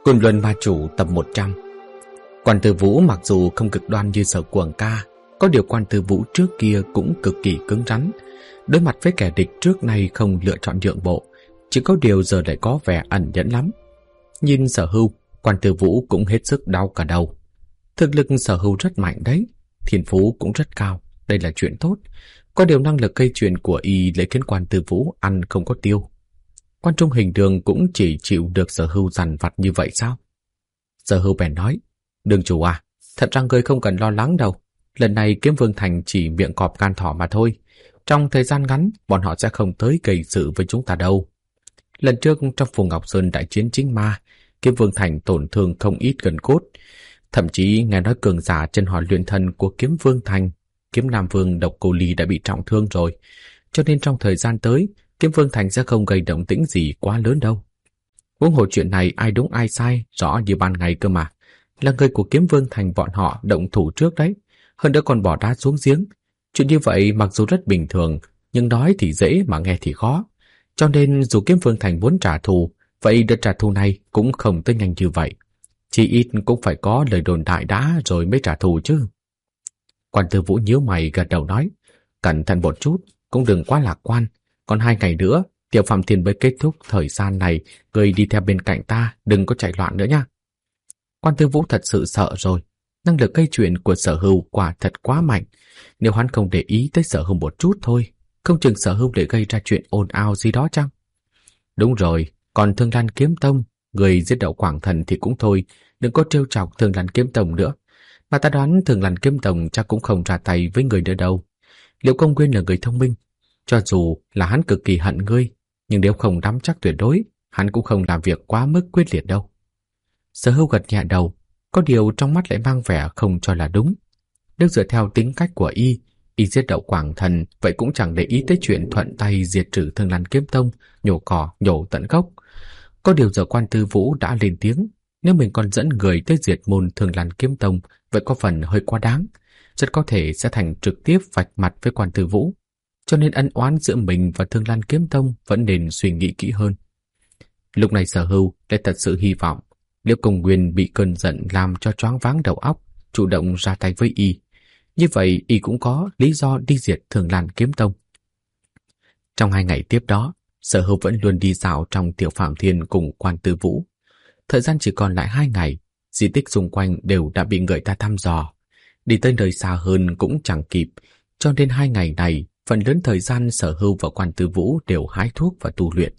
Côn Luân Ma Chủ tập 100. Quan Tư Vũ mặc dù không cực đoan như Sở Cuồng ca, có điều Quan Tư Vũ trước kia cũng cực kỳ cứng rắn. Đối mặt với kẻ địch trước nay không lựa chọn nhượng bộ, chỉ có điều giờ lại có vẻ ẩn nhẫn lắm. Nhìn Sở Hưu, Quan Tư Vũ cũng hết sức đau cả đầu. Thực lực Sở Hưu rất mạnh đấy, thiên phú cũng rất cao, đây là chuyện tốt. Có điều năng lực gây chuyện của y lại khiến Quan Tư Vũ ăn không có tiêu. Quan Trung Hình Đường cũng chỉ chịu được Sở Hưu dằn vặt như vậy sao? Sở Hưu bèn nói, đường chủ à, thật ra ngươi không cần lo lắng đâu. Lần này Kiếm Vương Thành chỉ miệng cọp gan thỏ mà thôi. Trong thời gian ngắn, bọn họ sẽ không tới gây sự với chúng ta đâu. Lần trước trong Phù Ngọc Sơn đại chiến chính ma, Kiếm Vương Thành tổn thương không ít gần cốt. Thậm chí nghe nói cường giả chân hỏa luyện thần của Kiếm Vương Thành, Kiếm Nam Vương Độc Cô Ly đã bị trọng thương rồi. Cho nên trong thời gian tới, Kiếm Vương Thành sẽ không gây động tĩnh gì quá lớn đâu. Huống hồ chuyện này ai đúng ai sai rõ như ban ngày cơ mà. Là người của Kiếm Vương Thành bọn họ động thủ trước đấy, hơn nữa còn bỏ đá xuống giếng. Chuyện như vậy mặc dù rất bình thường, nhưng nói thì dễ mà nghe thì khó. Cho nên dù Kiếm Vương Thành muốn trả thù, vậy đợt trả thù này cũng không tới nhanh như vậy. Chỉ ít cũng phải có lời đồn đại đã rồi mới trả thù chứ. Quan Tư Vũ nhíu mày gật đầu nói, cẩn thận một chút, cũng đừng quá lạc quan. Còn 2 ngày nữa, Tiểu Phạm Thiên mới kết thúc thời gian này, người đi theo bên cạnh ta, đừng có chạy loạn nữa nha. Quan Tư Vũ thật sự sợ rồi, năng lực gây chuyện của Sở Hưu quả thật quá mạnh. Nếu hắn không để ý tới Sở Hưu một chút thôi, không chừng Sở Hưu để gây ra chuyện ồn ào gì đó chăng? Đúng rồi, còn Thương Lan Kiếm Tông, người giết Đậu Quảng Thần thì cũng thôi, đừng có trêu chọc Thương Lan Kiếm Tông nữa. Mà ta đoán Thương Lan Kiếm Tông chắc cũng không ra tay với người nữa đâu. Liệu Công Nguyên là người thông minh, cho dù là hắn cực kỳ hận ngươi, nhưng nếu không nắm chắc tuyệt đối, hắn cũng không làm việc quá mức quyết liệt đâu. Sở Hưu gật nhẹ đầu, có điều trong mắt lại mang vẻ không cho là đúng. Nếu dựa theo tính cách của y giết Đậu Quảng Thần, vậy cũng chẳng để ý tới chuyện thuận tay diệt trừ Thương Lan Kiếm Tông, nhổ cỏ, nhổ tận gốc. Có điều giờ Quan Tư Vũ đã lên tiếng, nếu mình còn dẫn người tới diệt môn Thương Lan Kiếm Tông, vậy có phần hơi quá đáng, rất có thể sẽ thành trực tiếp vạch mặt với Quan Tư Vũ. Cho nên ân oán giữa mình và Thương Lan Kiếm Tông vẫn nên suy nghĩ kỹ hơn. Lúc này Sở Hưu lại thật sự hy vọng nếu Công Nguyên bị cơn giận làm cho choáng váng đầu óc, chủ động ra tay với y, như vậy y cũng có lý do đi diệt Thương Lan Kiếm Tông. Trong 2 ngày tiếp đó, Sở Hưu vẫn luôn đi dạo trong Tiểu Phạm Thiên cùng Quan Tư Vũ. Thời gian chỉ còn lại 2 ngày, di tích xung quanh đều đã bị người ta thăm dò. Đi tới nơi xa hơn cũng chẳng kịp, cho nên 2 ngày này phần lớn thời gian Sở Hưu và Quan Tư Vũ đều hái thuốc và tu luyện.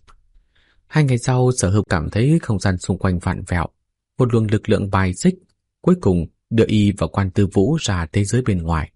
2 ngày sau, Sở Hưu cảm thấy không gian xung quanh vặn vẹo, một luồng lực lượng bài xích cuối cùng đưa y và Quan Tư Vũ ra thế giới bên ngoài.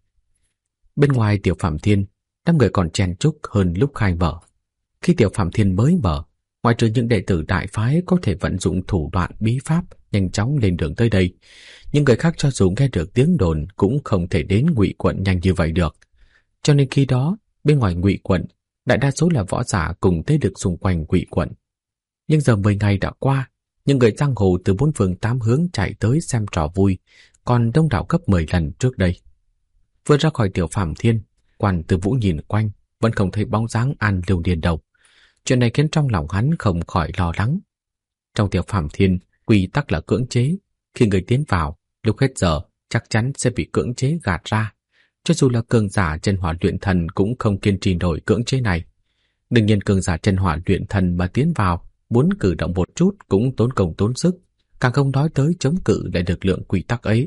Bên ngoài Tiểu Phạm Thiên, đám người còn chen chúc hơn lúc khai mở. Khi Tiểu Phạm Thiên mới mở, ngoại trừ những đệ tử đại phái có thể vận dụng thủ đoạn bí pháp nhanh chóng lên đường tới đây, những người khác cho dù nghe được tiếng đồn cũng không thể đến Ngụy Quận nhanh như vậy được. Cho nên khi đó, bên ngoài Ngụy Quận, đại đa số là võ giả cùng thế lực xung quanh Ngụy Quận. Nhưng giờ 10 ngày đã qua, những người giang hồ từ 4 phương 8 hướng chạy tới xem trò vui, còn đông đảo gấp 10 lần trước đây. Vừa ra khỏi Tiểu Phạm Thiên, Quan Tư Vũ nhìn quanh, vẫn không thấy bóng dáng An Lưu Điền đâu. Chuyện này khiến trong lòng hắn không khỏi lo lắng. Trong Tiểu Phạm Thiên, quy tắc là cưỡng chế, khi người tiến vào, lúc hết giờ chắc chắn sẽ bị cưỡng chế gạt ra. Cho dù là cường giả chân hỏa luyện thần cũng không kiên trì nổi cưỡng chế này. Đương nhiên cường giả chân hỏa luyện thần mà tiến vào, muốn cử động một chút cũng tốn công tốn sức, càng không nói tới chống cự lại lực lượng quy tắc ấy.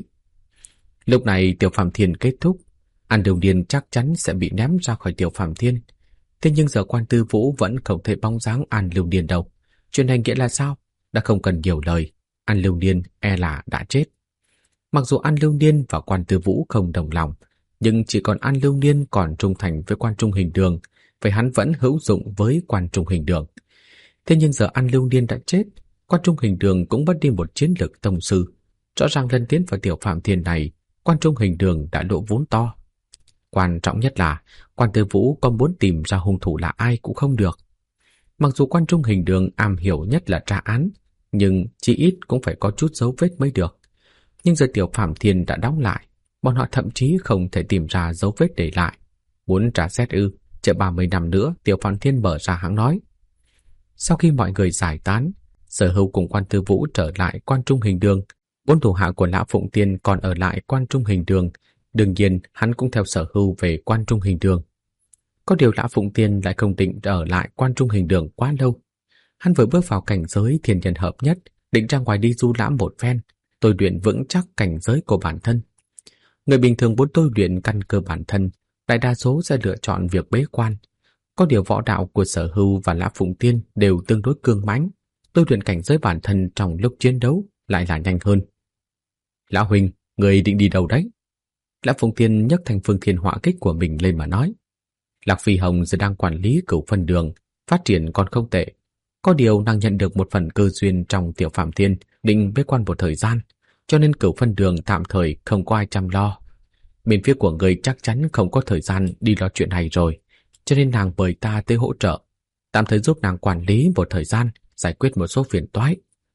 Lúc này Tiểu Phạm Thiên kết thúc, An Lưu Điền chắc chắn sẽ bị ném ra khỏi Tiểu Phạm Thiên. Thế nhưng giờ Quan Tư Vũ vẫn không thấy bóng dáng An Lưu Điền đâu. Chuyện này nghĩa là sao? Đã không cần nhiều lời, An Lưu Điền e là đã chết. Mặc dù An Lưu Điền và Quan Tư Vũ không đồng lòng, nhưng chỉ còn An Lưu Điền còn trung thành với Quan Trung Hình Đường, vậy hắn vẫn hữu dụng với Quan Trung Hình Đường. Thế nhưng giờ An Lưu Điền đã chết, Quan Trung Hình Đường cũng mất đi một chiến lực tông sư. Rõ ràng lần tiến vào Tiểu Phạm Thiên này, Quan Trung Hình Đường đã lộ vốn to. Quan trọng nhất là Quan Tư Vũ có muốn tìm ra hung thủ là ai cũng không được. Mặc dù Quan Trung Hình Đường am hiểu nhất là tra án, nhưng chỉ ít cũng phải có chút dấu vết mới được. Nhưng giờ Tiểu Phạm Thiên đã đóng lại, bọn họ thậm chí không thể tìm ra dấu vết để lại. Muốn trả xét ư? Chờ 30 năm nữa Tiểu Phạm Thiên mở ra hãng nói. Sau khi mọi người giải tán, Sở Hưu cùng Quan Tư Vũ trở lại Quan Trung Hình Đường, 4 thủ hạ của Lã Phụng Tiên còn ở lại Quan Trung Hình Đường. Đương nhiên hắn cũng theo Sở Hưu về Quan Trung Hình Đường. Có điều Lã Phụng Tiên lại không định ở lại Quan Trung Hình Đường quá lâu. Hắn vừa bước vào cảnh giới thiên nhân hợp nhất, định ra ngoài đi du lãm một phen, tôi luyện vững chắc cảnh giới của bản thân. Người bình thường muốn tôi luyện căn cơ bản thân, đại đa số sẽ lựa chọn việc bế quan. Có điều võ đạo của Sở Hưu và Lã Phụng Tiên đều tương đối cương mãnh, tôi luyện cảnh giới bản thân trong lúc chiến đấu lại là nhanh hơn. Lão huynh, người định đi đâu đấy? Lã Phụng Tiên nhấc thanh phương thiên hỏa kích của mình lên mà nói. Lạc Phi Hồng giờ đang quản lý Cửu Phân Đường, phát triển còn không tệ. Có điều nàng nhận được một phần cơ duyên trong Tiểu Phạm Thiên, định bế quan một thời gian, cho nên Cửu Phân Đường tạm thời không có ai chăm lo. Bên phía của người chắc chắn không có thời gian đi lo chuyện này rồi, cho nên nàng mời ta tới hỗ trợ, tạm thời giúp nàng quản lý một thời gian, giải quyết một số phiền toái.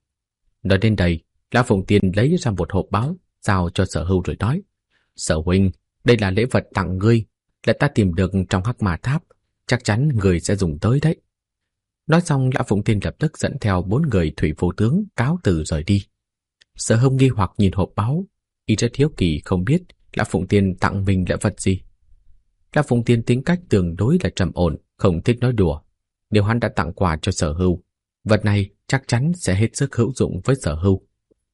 Nói đến đây, Lã Phụng Tiên lấy ra một hộp báo, giao cho Sở Hưu rồi nói: Sở huynh, đây là lễ vật tặng ngươi, là ta tìm được trong Hắc Ma Tháp, chắc chắn người sẽ dùng tới đấy. Nói xong, Lã Phụng Tiên lập tức dẫn theo 4 người thủy vô tướng cáo từ rời đi. Sở Hưu nghi hoặc nhìn hộp báo, y rất hiếu kỳ không biết Lã Phụng Tiên tặng mình lễ vật gì. Lã Phụng Tiên tính cách tương đối là trầm ổn, không thích nói đùa. Nếu hắn đã tặng quà cho Sở Hưu, vật này chắc chắn sẽ hết sức hữu dụng với Sở Hưu.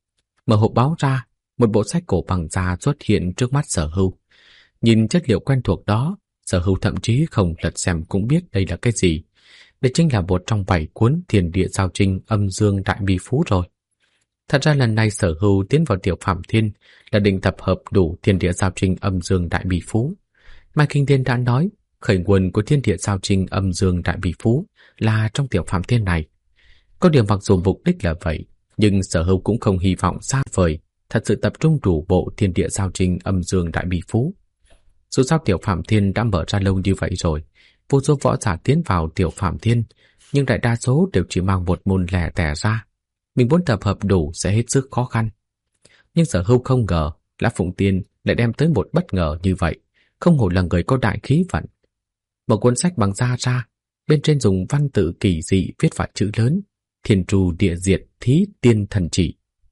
Mở hộp báo ra, một bộ sách cổ bằng da xuất hiện trước mắt Sở Hưu. Nhìn chất liệu quen thuộc đó, Sở Hưu thậm chí không lật xem cũng biết đây là cái gì. Đây chính là một trong 7 cuốn Thiên Địa Giao Trinh Âm Dương Đại Bi Phú rồi. Thật ra lần này Sở Hưu tiến vào Tiểu Phạm Thiên là định tập hợp đủ Thiên Địa Giao Trinh Âm Dương Đại Bi Phú. Mai Kinh Thiên đã nói, khởi nguồn của Thiên Địa Giao Trinh Âm Dương Đại Bi Phú là trong Tiểu Phạm Thiên này. Có điều mặc dù mục đích là vậy, nhưng Sở Hưu cũng không hy vọng xa vời, thật sự tập trung đủ bộ Thiên Địa Giao Trinh Âm Dương Đại Bi Phú. Dù sao Tiểu Phạm Thiên đã mở ra lâu như vậy rồi, vô số võ giả tiến vào Tiểu Phạm Thiên, nhưng đại đa số đều chỉ mang một môn lẻ tẻ ra. Mình muốn tập hợp đủ sẽ hết sức khó khăn. Nhưng Sở Hưu không ngờ Lã Phụng Tiên lại đem tới một bất ngờ như vậy, không hổ là người có đại khí vận. Một cuốn sách bằng da ra, bên trên dùng văn tự kỳ dị viết vào chữ lớn: Thiên Tru Địa Diệt Thí Tiên Thần Chỉ.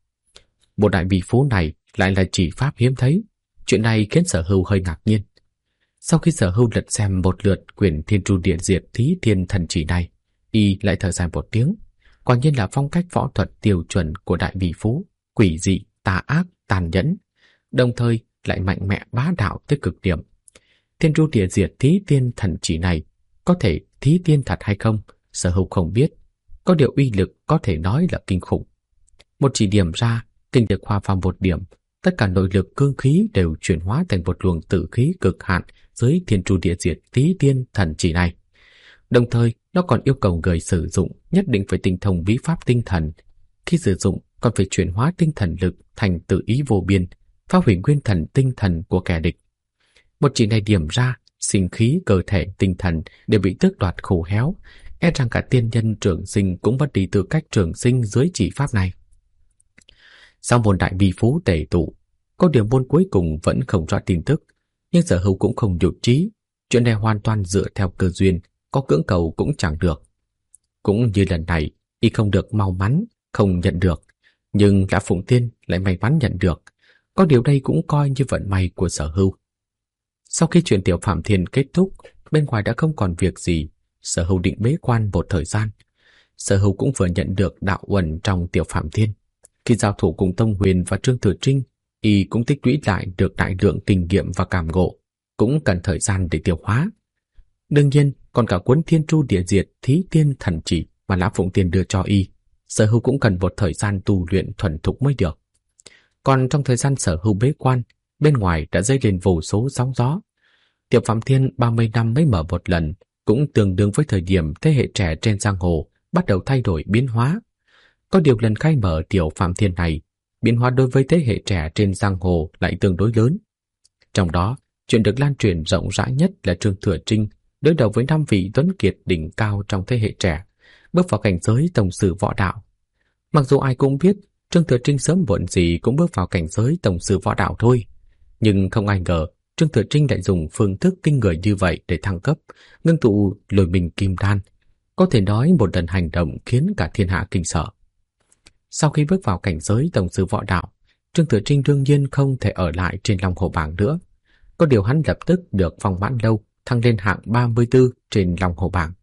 Bộ đại bi phú này lại là chỉ pháp hiếm thấy. Chuyện này khiến Sở Hưu hơi ngạc nhiên. Sau khi Sở Hưu lật xem một lượt quyển Thiên Tru Địa Diệt Thí Tiên Thần Chỉ này, y lại thở dài một tiếng. Quả nhiên là phong cách võ thuật tiêu chuẩn của đại bi phú, quỷ dị, tà ác, tàn nhẫn, đồng thời lại mạnh mẽ bá đạo tới cực điểm. Thiên Tru Địa Diệt Thí Tiên Thần Chỉ này có thể thí tiên thật hay không, Sở Hưu không biết. Có điều uy lực có thể nói là kinh khủng. Một chỉ điểm ra, kinh lực hòa vào một điểm, tất cả nội lực cương khí đều chuyển hóa thành một luồng tử khí cực hạn dưới Thiên Tru Địa Diệt Thí Tiên Thần Chỉ này. Đồng thời, nó còn yêu cầu người sử dụng nhất định phải tinh thông bí pháp tinh thần. Khi sử dụng, còn phải chuyển hóa tinh thần lực thành tự ý vô biên, phá hủy nguyên thần tinh thần của kẻ địch. Một chỉ này điểm ra, sinh khí, cơ thể, tinh thần đều bị tước đoạt khô héo, e rằng cả tiên nhân trường sinh cũng mất đi tư cách trường sinh dưới chỉ pháp này. Sau môn đại bi phú tề tụ, có điều môn cuối cùng vẫn không rõ tin tức, nhưng Sở Hưu cũng không nhụt chí. Chuyện này hoàn toàn dựa theo cơ duyên, có cưỡng cầu cũng chẳng được. Cũng như lần này, y không được mau mắn, không nhận được, nhưng Lã Phụng Tiên lại may mắn nhận được. Có điều đây cũng coi như vận may của Sở Hưu. Sau khi chuyện Tiểu Phạm Thiên kết thúc, bên ngoài đã không còn việc gì, Sở Hưu định bế quan một thời gian. Sở Hưu cũng vừa nhận được đạo uẩn trong Tiểu Phạm Thiên. Khi giao thủ cùng Tông Huyền và Trương Thừa Trinh, y cũng tích lũy lại được đại lượng kinh nghiệm và cảm ngộ, cũng cần thời gian để tiêu hóa. Đương nhiên, còn cả cuốn Thiên Tru Địa Diệt Thí Tiên Thần Chỉ mà Lã Phụng Tiên đưa cho y, Sở Hưu cũng cần một thời gian tu luyện thuần thục mới được. Còn trong thời gian Sở Hưu bế quan, bên ngoài đã dấy lên vô số sóng gió. Tiểu Phạm Thiên 30 năm mới mở một lần, cũng tương đương với thời điểm thế hệ trẻ trên giang hồ bắt đầu thay đổi biến hóa. Có điều lần khai mở Tiểu Phạm Thiên này, biến hóa đối với thế hệ trẻ trên giang hồ lại tương đối lớn. Trong đó, chuyện được lan truyền rộng rãi nhất là Trương Thừa Trinh đối đầu với 5 vị tuấn kiệt đỉnh cao trong thế hệ trẻ, bước vào cảnh giới tổng sư võ đạo. Mặc dù ai cũng biết Trương Thừa Trinh sớm muộn gì cũng bước vào cảnh giới tổng sư võ đạo thôi, nhưng không ai ngờ Trương Thừa Trinh lại dùng phương thức kinh người như vậy để thăng cấp, ngưng tụ Lôi Minh Kim Đan. Có thể nói một lần hành động khiến cả thiên hạ kinh sợ. Sau khi bước vào cảnh giới tổng sư võ đạo, Trương Thừa Trinh đương nhiên không thể ở lại trên Long Hổ bảng nữa. Có điều hắn lập tức được Phong Mãn Lâu thăng lên hạng 34 trên Long Hổ bảng.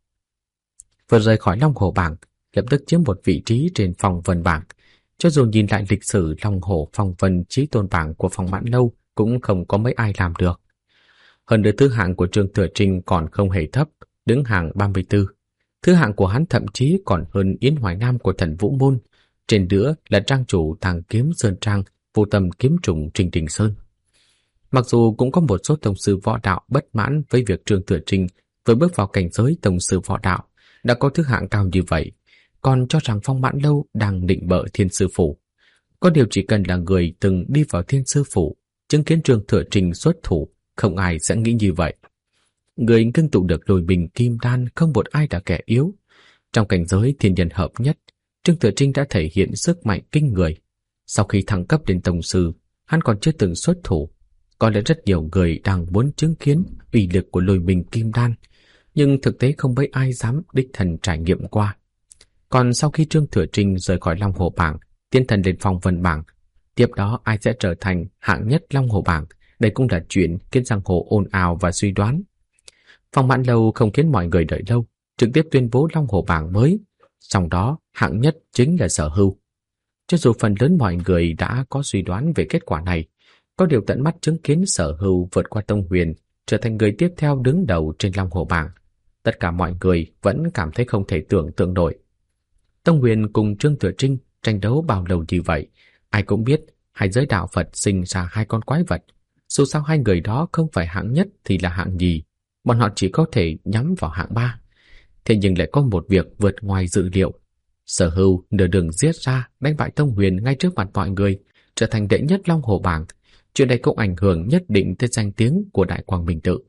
Vừa rời khỏi Long Hổ bảng, lập tức chiếm một vị trí trên Phong Vân bảng. Cho dù nhìn lại lịch sử Long Hổ Phong Vân Chí Tôn bảng của Phong Mãn Lâu cũng không có mấy ai làm được. Hơn nữa thứ hạng của Trương Thừa Trinh còn không hề thấp, đứng hạng 34. Thứ hạng của hắn thậm chí còn hơn Yến Hoài Nam của Thần Vũ Môn. Trên nữa là trang chủ Thằng Kiếm Sơn Trang, vô tâm kiếm trùng Trình Đình Sơn. Mặc dù cũng có một số tông sư võ đạo bất mãn với việc Trương Thừa Trinh vừa bước vào cảnh giới tông sư võ đạo đã có thứ hạng cao như vậy, còn cho rằng Phong Mãn Lâu đang định bợ Thiên Sư Phủ. Có điều chỉ cần là người từng đi vào Thiên Sư Phủ, chứng kiến Trương Thừa Trinh xuất thủ, không ai sẽ nghĩ như vậy. Người ngưng tụ được Lôi Bình Kim Đan không một ai là kẻ yếu. Trong cảnh giới thiên nhân hợp nhất, Trương Thừa Trinh đã thể hiện sức mạnh kinh người. Sau khi thăng cấp đến tông sư, hắn còn chưa từng xuất thủ. Có lẽ rất nhiều người đang muốn chứng kiến uy lực của Lôi Bình Kim Đan, nhưng thực tế không mấy ai dám đích thân trải nghiệm qua. Còn sau khi Trương Thừa Trinh rời khỏi Long Hổ bảng, tiến thần lên Phong Vân bảng, tiếp đó ai sẽ trở thành hạng nhất Long Hổ bảng, đây cũng là chuyện khiến giang hồ ồn ào và suy đoán. Phong Mãn Lâu không khiến mọi người đợi lâu, trực tiếp tuyên bố Long Hổ bảng mới, trong đó hạng nhất chính là Sở Hưu. Cho dù phần lớn mọi người đã có suy đoán về kết quả này, có điều tận mắt chứng kiến Sở Hưu vượt qua Tông Huyền, trở thành người tiếp theo đứng đầu trên Long Hổ bảng, tất cả mọi người vẫn cảm thấy không thể tưởng tượng nổi. Tông Huyền cùng Trương Thừa Trinh tranh đấu bao lâu như vậy, ai cũng biết hai giới đạo Phật sinh ra hai con quái vật. Dù sao hai người đó không phải hạng nhất thì là hạng nhì, bọn họ chỉ có thể nhắm vào hạng 3. Thế nhưng lại có một việc vượt ngoài dự liệu. Sở Hưu nửa đường giết ra đánh bại Tông Huyền ngay trước mặt mọi người, trở thành đệ nhất Long Hổ bảng. Chuyện này cũng ảnh hưởng nhất định tới danh tiếng của Đại Quang Minh Tự.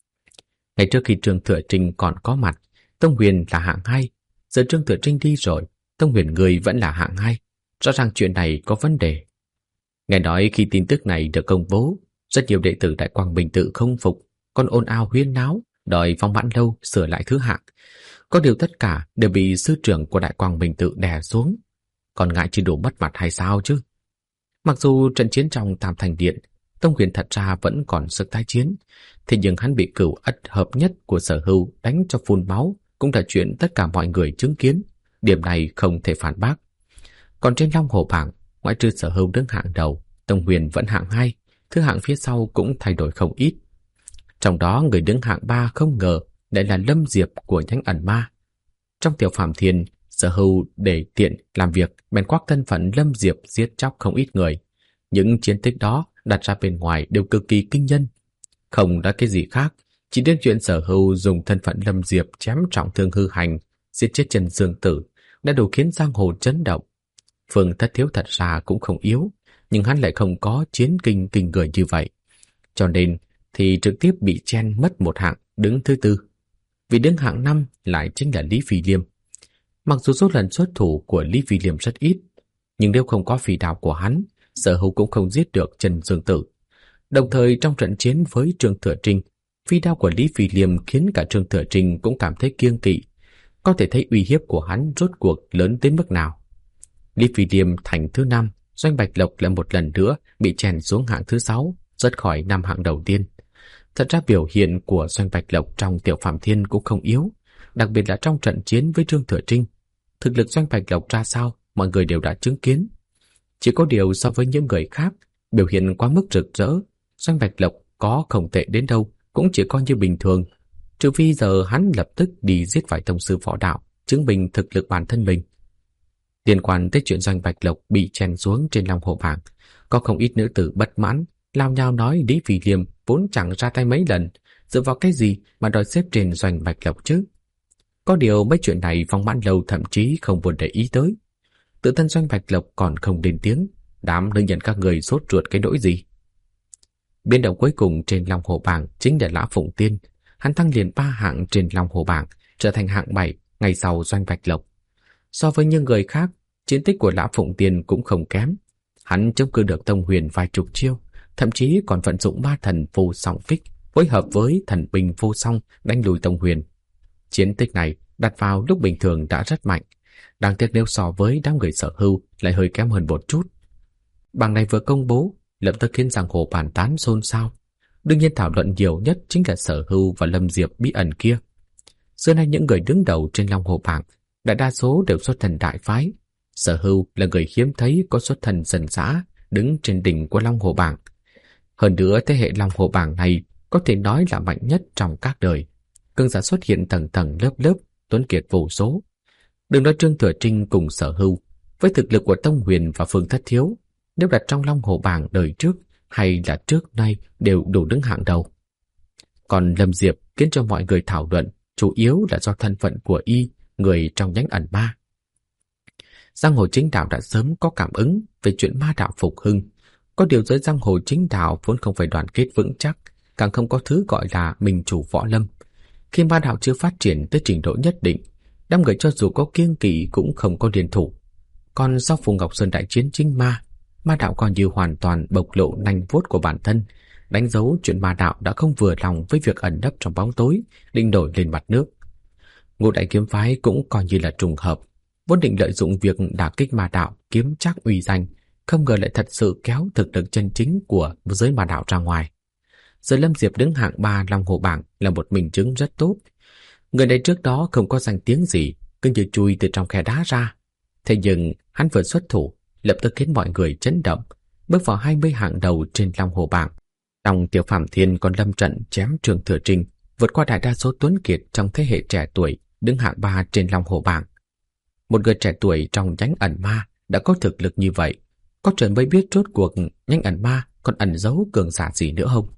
Ngay trước khi Trương Thừa Trinh còn có mặt, Tông Huyền là hạng 2. Giờ Trương Thừa Trinh đi rồi, Tông Huyền người vẫn là hạng 2. Rõ ràng chuyện này có vấn đề. Nghe nói khi tin tức này được công bố, rất nhiều đệ tử Đại Quang Minh Tự không phục, còn ồn ào huyên náo, đòi Phong Mãn Lâu sửa lại thứ hạng. Có điều tất cả đều bị sư trưởng của Đại Quang Minh Tự đè xuống. Còn ngại chỉ đủ mất mặt hay sao chứ? Mặc dù trận chiến trong Tam Thành Điện, Tông Huyền thật ra vẫn còn sức tái chiến, thế nhưng hắn bị cửu ất hợp nhất của Sở Hưu đánh cho phun máu cũng là chuyện tất cả mọi người chứng kiến. Điểm này không thể phản bác. Còn trên Long Hổ bảng, ngoại trừ Sở Hưu đứng hạng đầu, Tông Huyền vẫn hạng 2, thứ hạng phía sau cũng thay đổi không ít. Trong đó người đứng hạng 3 không ngờ lại là Lâm Diệp của nhánh ẩn ma. Trong Tiểu Phàm Thiên, Sở Hưu để tiện làm việc bèn khoác thân phận Lâm Diệp giết chóc không ít người. Những chiến tích đó đặt ra bên ngoài đều cực kỳ kinh nhân. Không đã cái gì khác, chỉ đến chuyện Sở Hưu dùng thân phận Lâm Diệp chém trọng thương hư hành, giết chết Trần Dương Tử đã đủ khiến giang hồ chấn động. Phương Thất Thiếu thật ra cũng không yếu, nhưng hắn lại không có chiến kinh người như vậy. Cho nên thì trực tiếp bị chen mất một hạng, đứng thứ 4. Vì đứng hạng 5 lại chính là Lý Phi Liêm. Mặc dù số lần xuất thủ của Lý Phi Liêm rất ít, nhưng nếu không có phi đao của hắn, Sở Hưu cũng không giết được Trần Dương Tử. Đồng thời trong trận chiến với Trương Thừa Trinh, phi đao của Lý Phi Liêm khiến cả Trương Thừa Trinh cũng cảm thấy kiêng kỵ. Có thể thấy uy hiếp của hắn rốt cuộc lớn đến mức nào. Lý Phi Liêm thành thứ 5, Doanh Bạch Lộc lại một lần nữa bị chèn xuống hạng thứ 6, rớt khỏi 5 hạng đầu tiên. Thật ra biểu hiện của Doanh Bạch Lộc trong Tiểu Phàm Thiên cũng không yếu, đặc biệt là trong trận chiến với Trương Thừa Trinh. Thực lực Doanh Bạch Lộc ra sao, mọi người đều đã chứng kiến. Chỉ có điều so với những người khác, biểu hiện quá mức rực rỡ, Doanh Bạch Lộc có không tệ đến đâu cũng chỉ coi như bình thường, trừ phi giờ hắn lập tức đi giết vài tông sư võ đạo, chứng minh thực lực bản thân mình. Liên quan tới chuyện Doanh Bạch Lộc bị chèn xuống trên Long Hổ bảng, có không ít nữ tử bất mãn, lao nhao nói Lý Phi Liêm vốn chẳng ra tay mấy lần, dựa vào cái gì mà đòi xếp trên Doanh Bạch Lộc chứ? Có điều mấy chuyện này Phong Mãn Lâu thậm chí không buồn để ý tới. Tự thân Doanh Bạch Lộc còn không lên tiếng, đám nữ nhân các người sốt ruột cái nỗi gì? Biến động cuối cùng trên Long Hổ bảng chính là Lã Phụng Tiên. Hắn thăng liền 3 hạng trên Long Hổ bảng, trở thành hạng 7 ngày sau Doanh Bạch Lộc. So với những người khác, chiến tích của Lã Phụng Tiên cũng không kém. Hắn chống cự được Tông Huyền vài chục chiêu, thậm chí còn vận dụng 3 thần vô song kích, phối hợp với thần binh vô song đánh lùi Tông Huyền. Chiến tích này đặt vào lúc bình thường đã rất mạnh, Đáng tiếc nếu so với đám người Sở Hưu lại hơi kém hơn một chút. Bảng này vừa công bố, lập tức khiến giang hồ bàn tán xôn xao. Đương nhiên thảo luận nhiều nhất chính là Sở Hưu và Lâm Diệp bí ẩn kia. Xưa nay những người đứng đầu trên Long Hồ bảng đại đa số đều xuất thân đại phái. Sở Hưu là người hiếm thấy có xuất thân dân dã đứng trên đỉnh của Long Hồ bảng. Hơn nữa thế hệ Long Hồ bảng này có thể nói là mạnh nhất trong các đời. Cường giả xuất hiện tầng tầng lớp lớp, tuấn kiệt vô số. Đừng nói Trương Thừa Trinh cùng Sở Hưu, với thực lực của Tông Huyền và Phương Thất Thiếu, nếu đặt trong Long Hồ bảng đời trước hay là trước nay đều đủ đứng hạng đầu. Còn Lâm Diệp khiến cho mọi người thảo luận chủ yếu là do thân phận của y, người trong nhánh ẩn ma. Giang hồ chính đạo đã sớm có cảm ứng về chuyện ma đạo phục hưng. Có điều giới giang hồ chính đạo vốn không phải đoàn kết vững chắc, càng không có thứ gọi là mình chủ võ lâm. Khi ma đạo chưa phát triển tới trình độ nhất định, đám người cho dù có kiêng kỵ cũng không có liên thủ. Còn sau Phù Ngọc Sơn đại chiến chính ma, ma đạo còn như hoàn toàn bộc lộ nanh vuốt của bản thân, đánh dấu chuyện ma đạo đã không vừa lòng với việc ẩn nấp trong bóng tối, định nổi lên mặt nước. Ngũ đại kiếm phái cũng coi như là trùng hợp, vốn định lợi dụng việc đả kích ma đạo kiếm chắc uy danh, không ngờ lại thật sự kéo thực lực chân chính của giới ma đạo ra ngoài. Giờ Lâm Diệp đứng hạng 3 Long Hồ bảng là một minh chứng rất tốt. Người này trước đó không có danh tiếng gì, cứ như chui từ trong khe đá ra. Thế nhưng hắn vừa xuất thủ, lập tức khiến mọi người chấn động, bước vào 20 hạng đầu trên Long Hồ bảng. Trong Tiểu Phạm Thiên còn lâm trận chém Trương Thừa Trinh, vượt qua đại đa số tuấn kiệt trong thế hệ trẻ tuổi, đứng hạng 3 trên Long Hồ bảng. Một người trẻ tuổi trong nhánh ẩn ma đã có thực lực như vậy, có trời mới biết rốt cuộc nhánh ẩn ma còn ẩn giấu cường giả gì nữa không.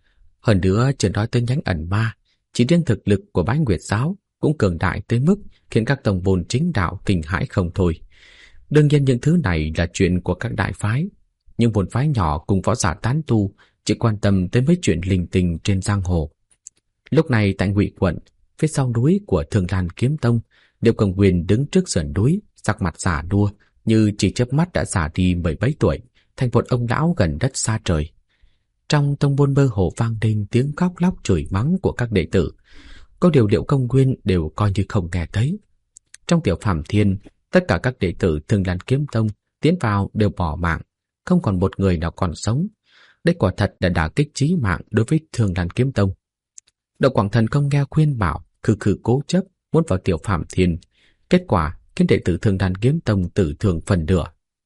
Hơn nữa, chưa nói tới nhánh ẩn ma, chỉ riêng thực lực của Bái Nguyệt giáo cũng cường đại tới mức khiến các tông môn chính đạo kinh hãi không thôi. Đương nhiên những thứ này là chuyện của các đại phái, nhưng môn phái nhỏ cùng võ giả tán tu chỉ quan tâm tới mấy chuyện linh tinh trên giang hồ. Lúc này tại Ngụy quận, phía sau núi của Thường Lan Kiếm Tông, Điệp Cẩm Huyền đứng trước sườn núi, sắc mặt già nua, như chỉ chớp mắt đã già đi 17 tuổi, thành một ông lão gần đất xa trời. Trong tông môn mơ hồ vang lên tiếng khóc lóc chửi mắng của các đệ tử. Có điều Điệp Cẩm Huyền đều coi như không nghe thấy. Trong Tiểu Phạm Thiên, tất cả các đệ tử Thường Lan Kiếm Tông tiến vào đều bỏ mạng, không còn một người nào còn sống. Đây quả thật là đả kích chí mạng đối với Thường Lan Kiếm Tông. Đậu Quảng Thần không nghe khuyên bảo, khư cố chấp muốn vào Tiểu Phạm Thiên, kết quả khiến đệ tử Thường Lan Kiếm Tông tử thương phần nửa.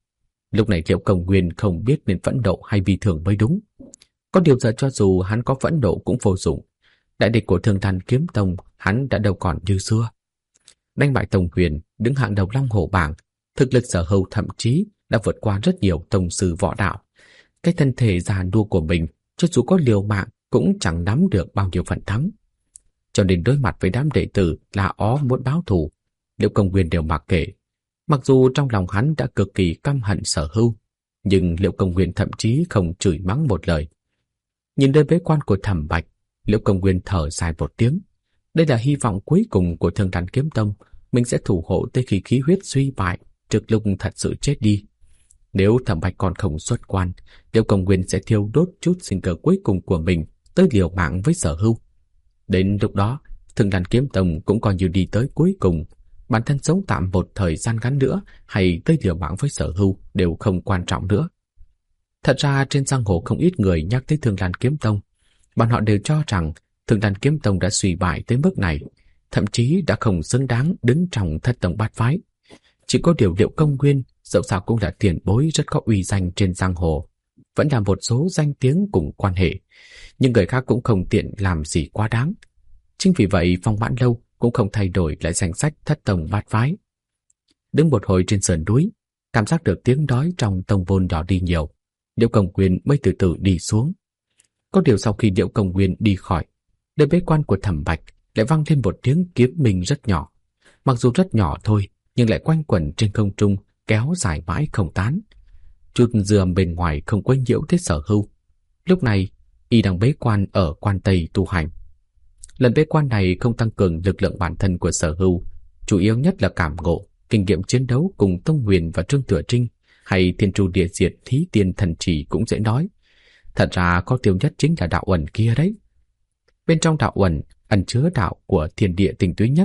Lúc này Điệp Cẩm Huyền không biết nên phẫn nộ hay bi thường mới đúng. Có điều giờ cho dù hắn có phẫn nộ cũng vô dụng. Đại địch của Thường Lan Kiếm Tông hắn đã đâu còn như xưa. Đánh bại Tông Huyền đứng hạng đầu Long Hồ bảng, thực lực Sở Hưu thậm chí đã vượt qua rất nhiều tông sư võ đạo. Cái thân thể già nua của mình, cho dù có liều mạng cũng chẳng nắm được bao nhiêu phần thắng. Cho nên đối mặt với đám đệ tử là ó muốn báo thù, Điệp Cẩm Huyền đều mặc kệ. Mặc dù trong lòng hắn đã cực kỳ căm hận Sở Hưu, nhưng Điệp Cẩm Huyền thậm chí không chửi mắng một lời. Nhìn nơi bế quan của Thẩm Bạch, Điệp Cẩm Huyền thở dài một tiếng. Đây là hy vọng cuối cùng của Thường Lan Kiếm Tông, mình sẽ thủ hộ tới khi khí huyết suy bại, trực lúc thật sự chết đi. Nếu Thẩm Bạch còn không xuất quan, Điệp Cẩm Huyền sẽ thiêu đốt chút sinh cơ cuối cùng của mình tới liều mạng với Sở Hưu. Đến lúc đó, Thường Lan Kiếm Tông cũng coi như đi tới cuối cùng. Bản thân sống tạm một thời gian ngắn nữa hay tới liều mạng với Sở Hưu đều không quan trọng nữa. Thật ra trên giang hồ không ít người nhắc tới Thường Lan Kiếm Tông. Bọn họ đều cho rằng Thường Lan Kiếm Tông đã suy bại tới mức này, thậm chí đã không xứng đáng đứng trong thất tông bát phái. Chỉ có điều Điệp Cẩm Huyền dẫu sao cũng là tiền bối rất có uy danh trên giang hồ, vẫn là một số danh tiếng cùng quan hệ, nhưng người khác cũng không tiện làm gì quá đáng. Chính vì vậy Phong Mãn Lâu cũng không thay đổi lại danh sách thất tông bát phái. Đứng một hồi trên sườn núi, cảm giác được tiếng đói trong tông môn nhỏ đi nhiều, Điệp Cẩm Huyền mới từ từ đi xuống. Có điều sau khi Điệp Cẩm Huyền đi khỏi, nơi bế quan của Thẩm Bạch lại vang lên một tiếng kiếm minh rất nhỏ. Mặc dù rất nhỏ thôi, nhưng lại quanh quẩn trên không trung, kéo dài mãi không tán. Chút dườm bên ngoài không quấy nhiễu tới Sở Hưu. Lúc này, y đang bế quan ở quan Tây tu hành. Lần bế quan này không tăng cường lực lượng bản thân của Sở Hưu, chủ yếu nhất là cảm ngộ, kinh nghiệm chiến đấu cùng Tông Huyền và Trương Thừa Trinh, hay Thiên Tru Địa Diệt Thí Tiên Thần Chỉ cũng dễ nói. Thật ra có tiêu nhất chính là đạo uẩn kia đấy. Bên trong đạo uẩn ẩn chứa đạo của thiên địa tinh túy nhất,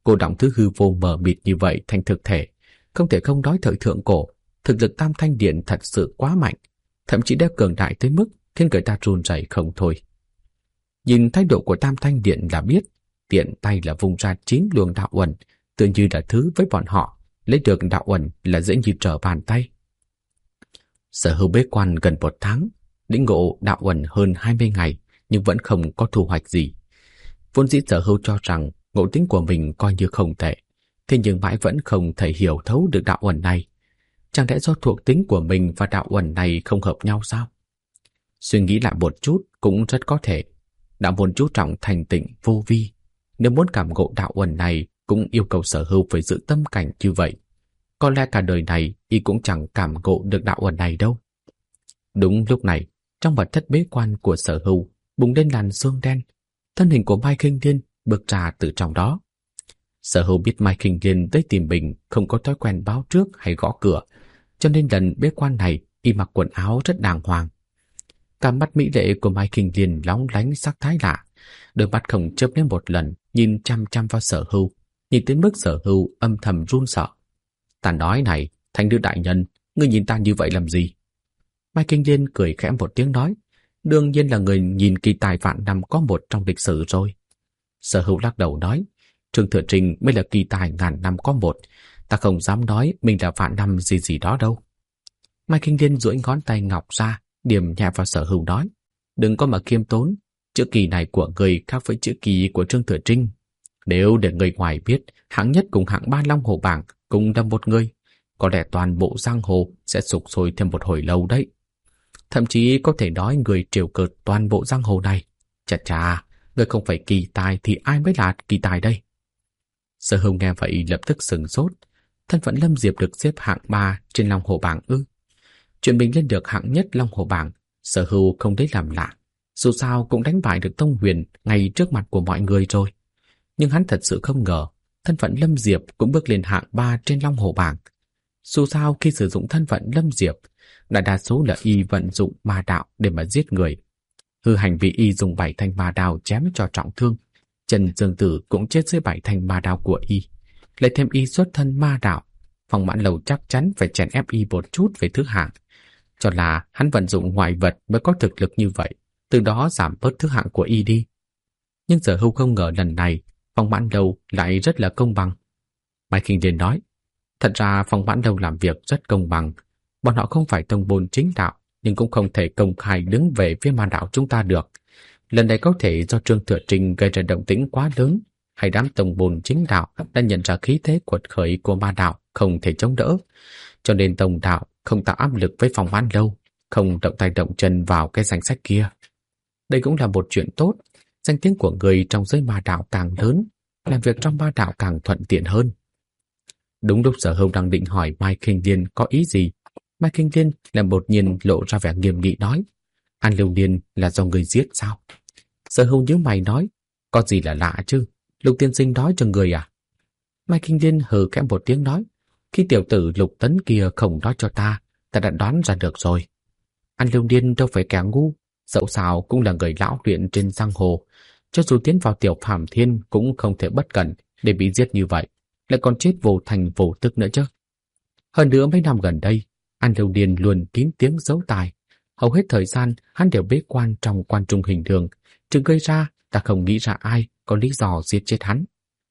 Cô đọng thứ hư vô mờ mịt như vậy thành thực thể, không thể không nói thời thượng cổ, thực lực Tam Thanh Điện thật sự quá mạnh, thậm chí đã cường đại tới mức khiến người ta run rẩy không thôi. Nhìn thái độ của Tam Thanh Điện là biết, tiện tay là vùng ra 9 luồng đạo uẩn, tự như là thứ với bọn họ, lấy được đạo uẩn là dễ như trở bàn tay. Sở Hưu bế quan gần 1 tháng, lĩnh ngộ đạo uẩn hơn 20 ngày, nhưng vẫn không có thu hoạch gì. Vốn dĩ Sở Hưu cho rằng ngộ tính của mình coi như không tệ, thế nhưng mãi vẫn không thể hiểu thấu được đạo uẩn này. Chẳng lẽ do thuộc tính của mình và đạo uẩn này không hợp nhau sao? Suy nghĩ lại một chút cũng rất có thể. Đạo môn chú trọng thành tịnh vô vi, nếu muốn cảm ngộ đạo uẩn này cũng yêu cầu Sở Hưu phải giữ tâm cảnh như vậy. Có lẽ cả đời này y cũng chẳng cảm ngộ được đạo uẩn này đâu. Đúng lúc này, trong mật thất bế quan của Sở Hưu bùng lên làn sương đen, thân hình của Mai Khinh Liên bước ra từ trong đó. Sở Hưu biết Mai Khinh Liên tới tìm mình không có thói quen báo trước hay gõ cửa, cho nên lần bế quan này y mặc quần áo rất đàng hoàng. Cả mắt mỹ lệ của Mai Khinh Liên lóng lánh sắc thái lạ, đôi mắt không chớp lên một lần, nhìn chăm chăm vào Sở Hưu, nhìn tới mức Sở Hưu âm thầm run sợ. Ta nói này, Thanh nữ đại nhân, ngươi nhìn ta như vậy làm gì? Mai Khinh Liên cười khẽ một tiếng nói, đương nhiên là người nhìn kỳ tài vạn năm có một trong lịch sử rồi. Sở Hưu lắc đầu nói, Trương Thừa Trinh mới là kỳ tài ngàn năm có một, ta không dám nói mình là vạn năm gì gì đó đâu. Mai Khinh Liên duỗi ngón tay ngọc ra, điểm nhẹ vào Sở Hưu nói, đừng có mà khiêm tốn, chữ kỳ này của người khác với chữ kỳ của Trương Thừa Trinh. Nếu để người ngoài biết hạng nhất cùng hạng 3 Long Hồ bảng cùng là một người, có lẽ toàn bộ giang hồ sẽ sục sôi thêm một hồi lâu đấy. Thậm chí có thể nói người trêu cợt toàn bộ giang hồ này. Chà chà, người không phải kỳ tài thì ai mới là kỳ tài đây? Sở Hưu nghe vậy lập tức sửng sốt. Thân phận Lâm Diệp được xếp hạng 3 trên Long Hồ bảng ư? Chuyện mình lên được hạng nhất Long Hồ bảng, Sở Hưu không lấy làm lạ. Dù sao cũng đánh bại được Tông Huyền ngay trước mặt của mọi người rồi. Nhưng hắn thật sự không ngờ thân phận Lâm Diệp cũng bước lên hạng 3 trên Long Hồ bảng. Dù sao khi sử dụng thân phận Lâm Diệp, đại đa số là y vận dụng ma đạo để mà giết người. Hư hành vì y dùng 7 thanh ma đao chém cho trọng thương, Trần Dương Tử cũng chết dưới 7 thanh ma đao của y. Lại thêm y xuất thân ma đạo, Phong Mãn Lầu chắc chắn phải chèn ép y một chút về thứ hạng. Cho là hắn vận dụng ngoại vật mới có thực lực như vậy, từ đó giảm bớt thứ hạng của y đi. Nhưng Sở Hưu không ngờ lần này Phong Mãn Lầu lại rất là công bằng. Mai Khinh Liên nói, thật ra Phong Mãn Lầu làm việc rất công bằng. Bọn họ không phải tông môn chính đạo, nhưng cũng không thể công khai đứng về phía ma đạo chúng ta được. Lần này có thể do Trương Thừa Trinh gây ra động tĩnh quá lớn, hay đám tông môn chính đạo đã nhận ra khí thế quật khởi của ma đạo không thể chống đỡ, cho nên tông đạo không tạo áp lực với Phong Mãn Lâu, không động tay động chân vào cái danh sách kia. Đây cũng là một chuyện tốt, danh tiếng của người trong giới ma đạo càng lớn, làm việc trong ma đạo càng thuận tiện hơn. Đúng lúc Sở Hưu đang định hỏi Mai Khinh Liên có ý gì, Mai Khinh Liên lại đột nhiên lộ ra vẻ nghiêm nghị nói, An Lưu Liên là do người giết sao? Sở Hưu nhíu mày nói, có gì là lạ chứ, Lục tiên sinh nói cho người à? Mai Khinh Liên hừ khẽ một tiếng nói, khi tiểu tử Lục Tấn kia không nói cho ta đã đoán ra được rồi. An Lưu Liên đâu phải kẻ ngu, dẫu sao cũng là người lão luyện trên giang hồ, cho dù tiến vào tiểu phàm thiên cũng không thể bất cẩn để bị giết như vậy, lại còn chết vô thành vô tức nữa chứ. Hơn nữa mấy năm gần đây, An Lưu Liên luôn kín tiếng giấu tài, hầu hết thời gian hắn đều bế quan trong quan trung hình đường, trừ gây ra ta không nghĩ ra ai có lý do giết chết hắn.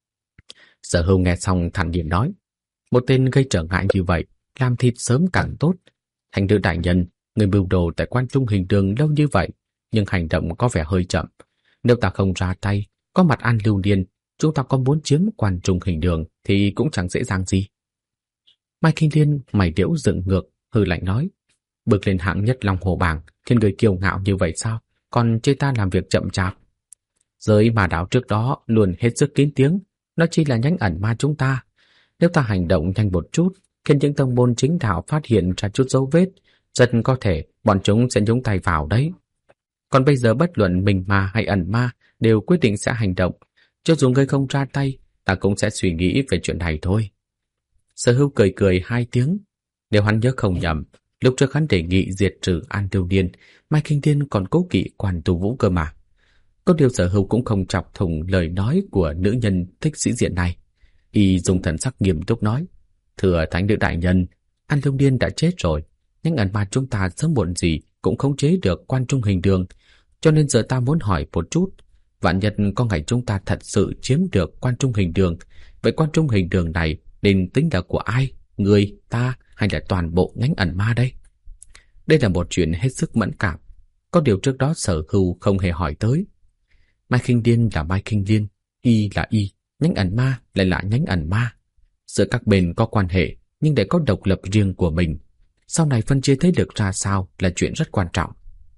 Sở Hưu nghe xong thản nhiên nói, một tên gây trở ngại như vậy, làm thịt sớm càng tốt. Thành nữ đại nhân, người mưu đồ tại quan trung hình đường lâu như vậy, nhưng hành động có vẻ hơi chậm. Nếu ta không ra tay, có mặt An Lưu Liên, chúng ta có muốn chiếm quan trung hình đường thì cũng chẳng dễ dàng gì. Mai Khinh Liên mày liễu dựng ngược, hừ lạnh nói, bước lên hạng nhất Long Hồ bảng, thiên người kiêu ngạo như vậy sao, còn chê ta làm việc chậm chạp. Giới ma đạo trước đó luôn hết sức kín tiếng, nó chỉ là nhánh ẩn ma chúng ta. Nếu ta hành động nhanh một chút, khiến những tông môn chính đạo phát hiện ra chút dấu vết, rất có thể bọn chúng sẽ nhúng tay vào đấy. Còn bây giờ bất luận mình ma hay ẩn ma đều quyết định sẽ hành động. Cho dù ngươi không ra tay, ta cũng sẽ suy nghĩ về chuyện này thôi. Sở Hưu cười cười 2 tiếng. Nếu hắn nhớ không nhầm, lúc trước hắn đề nghị diệt trừ An Tiêu Điên, Mai Khinh Thiên còn cố kỵ Quan Tu Vũ cơ mà. Có điều Sở Hưu cũng không chọc thủng lời nói của nữ nhân thích sĩ diện này. Y dùng thần sắc nghiêm túc nói: Thưa thánh nữ đại nhân, An Lương Điên đã chết rồi, nhưng ẩn ma chúng ta sớm muộn gì cũng khống chế được Quan Trung Hình Đường, cho nên giờ ta muốn hỏi một chút, vạn nhất có ngày chúng ta thật sự chiếm được Quan Trung Hình Đường, vậy Quan Trung Hình Đường này nên tính là của ai, người, ta hay là toàn bộ nhánh ẩn ma đây? Đây là một chuyện hết sức mẫn cảm, có điều trước đó Sở Hưu không hề hỏi tới. Mai Khinh Điên là Mai Khinh Điên, Y là Y, nhánh ẩn ma lại là nhánh ẩn ma. Giữa các bên có quan hệ nhưng để có độc lập riêng của mình. Sau này phân chia thế lực ra sao là chuyện rất quan trọng.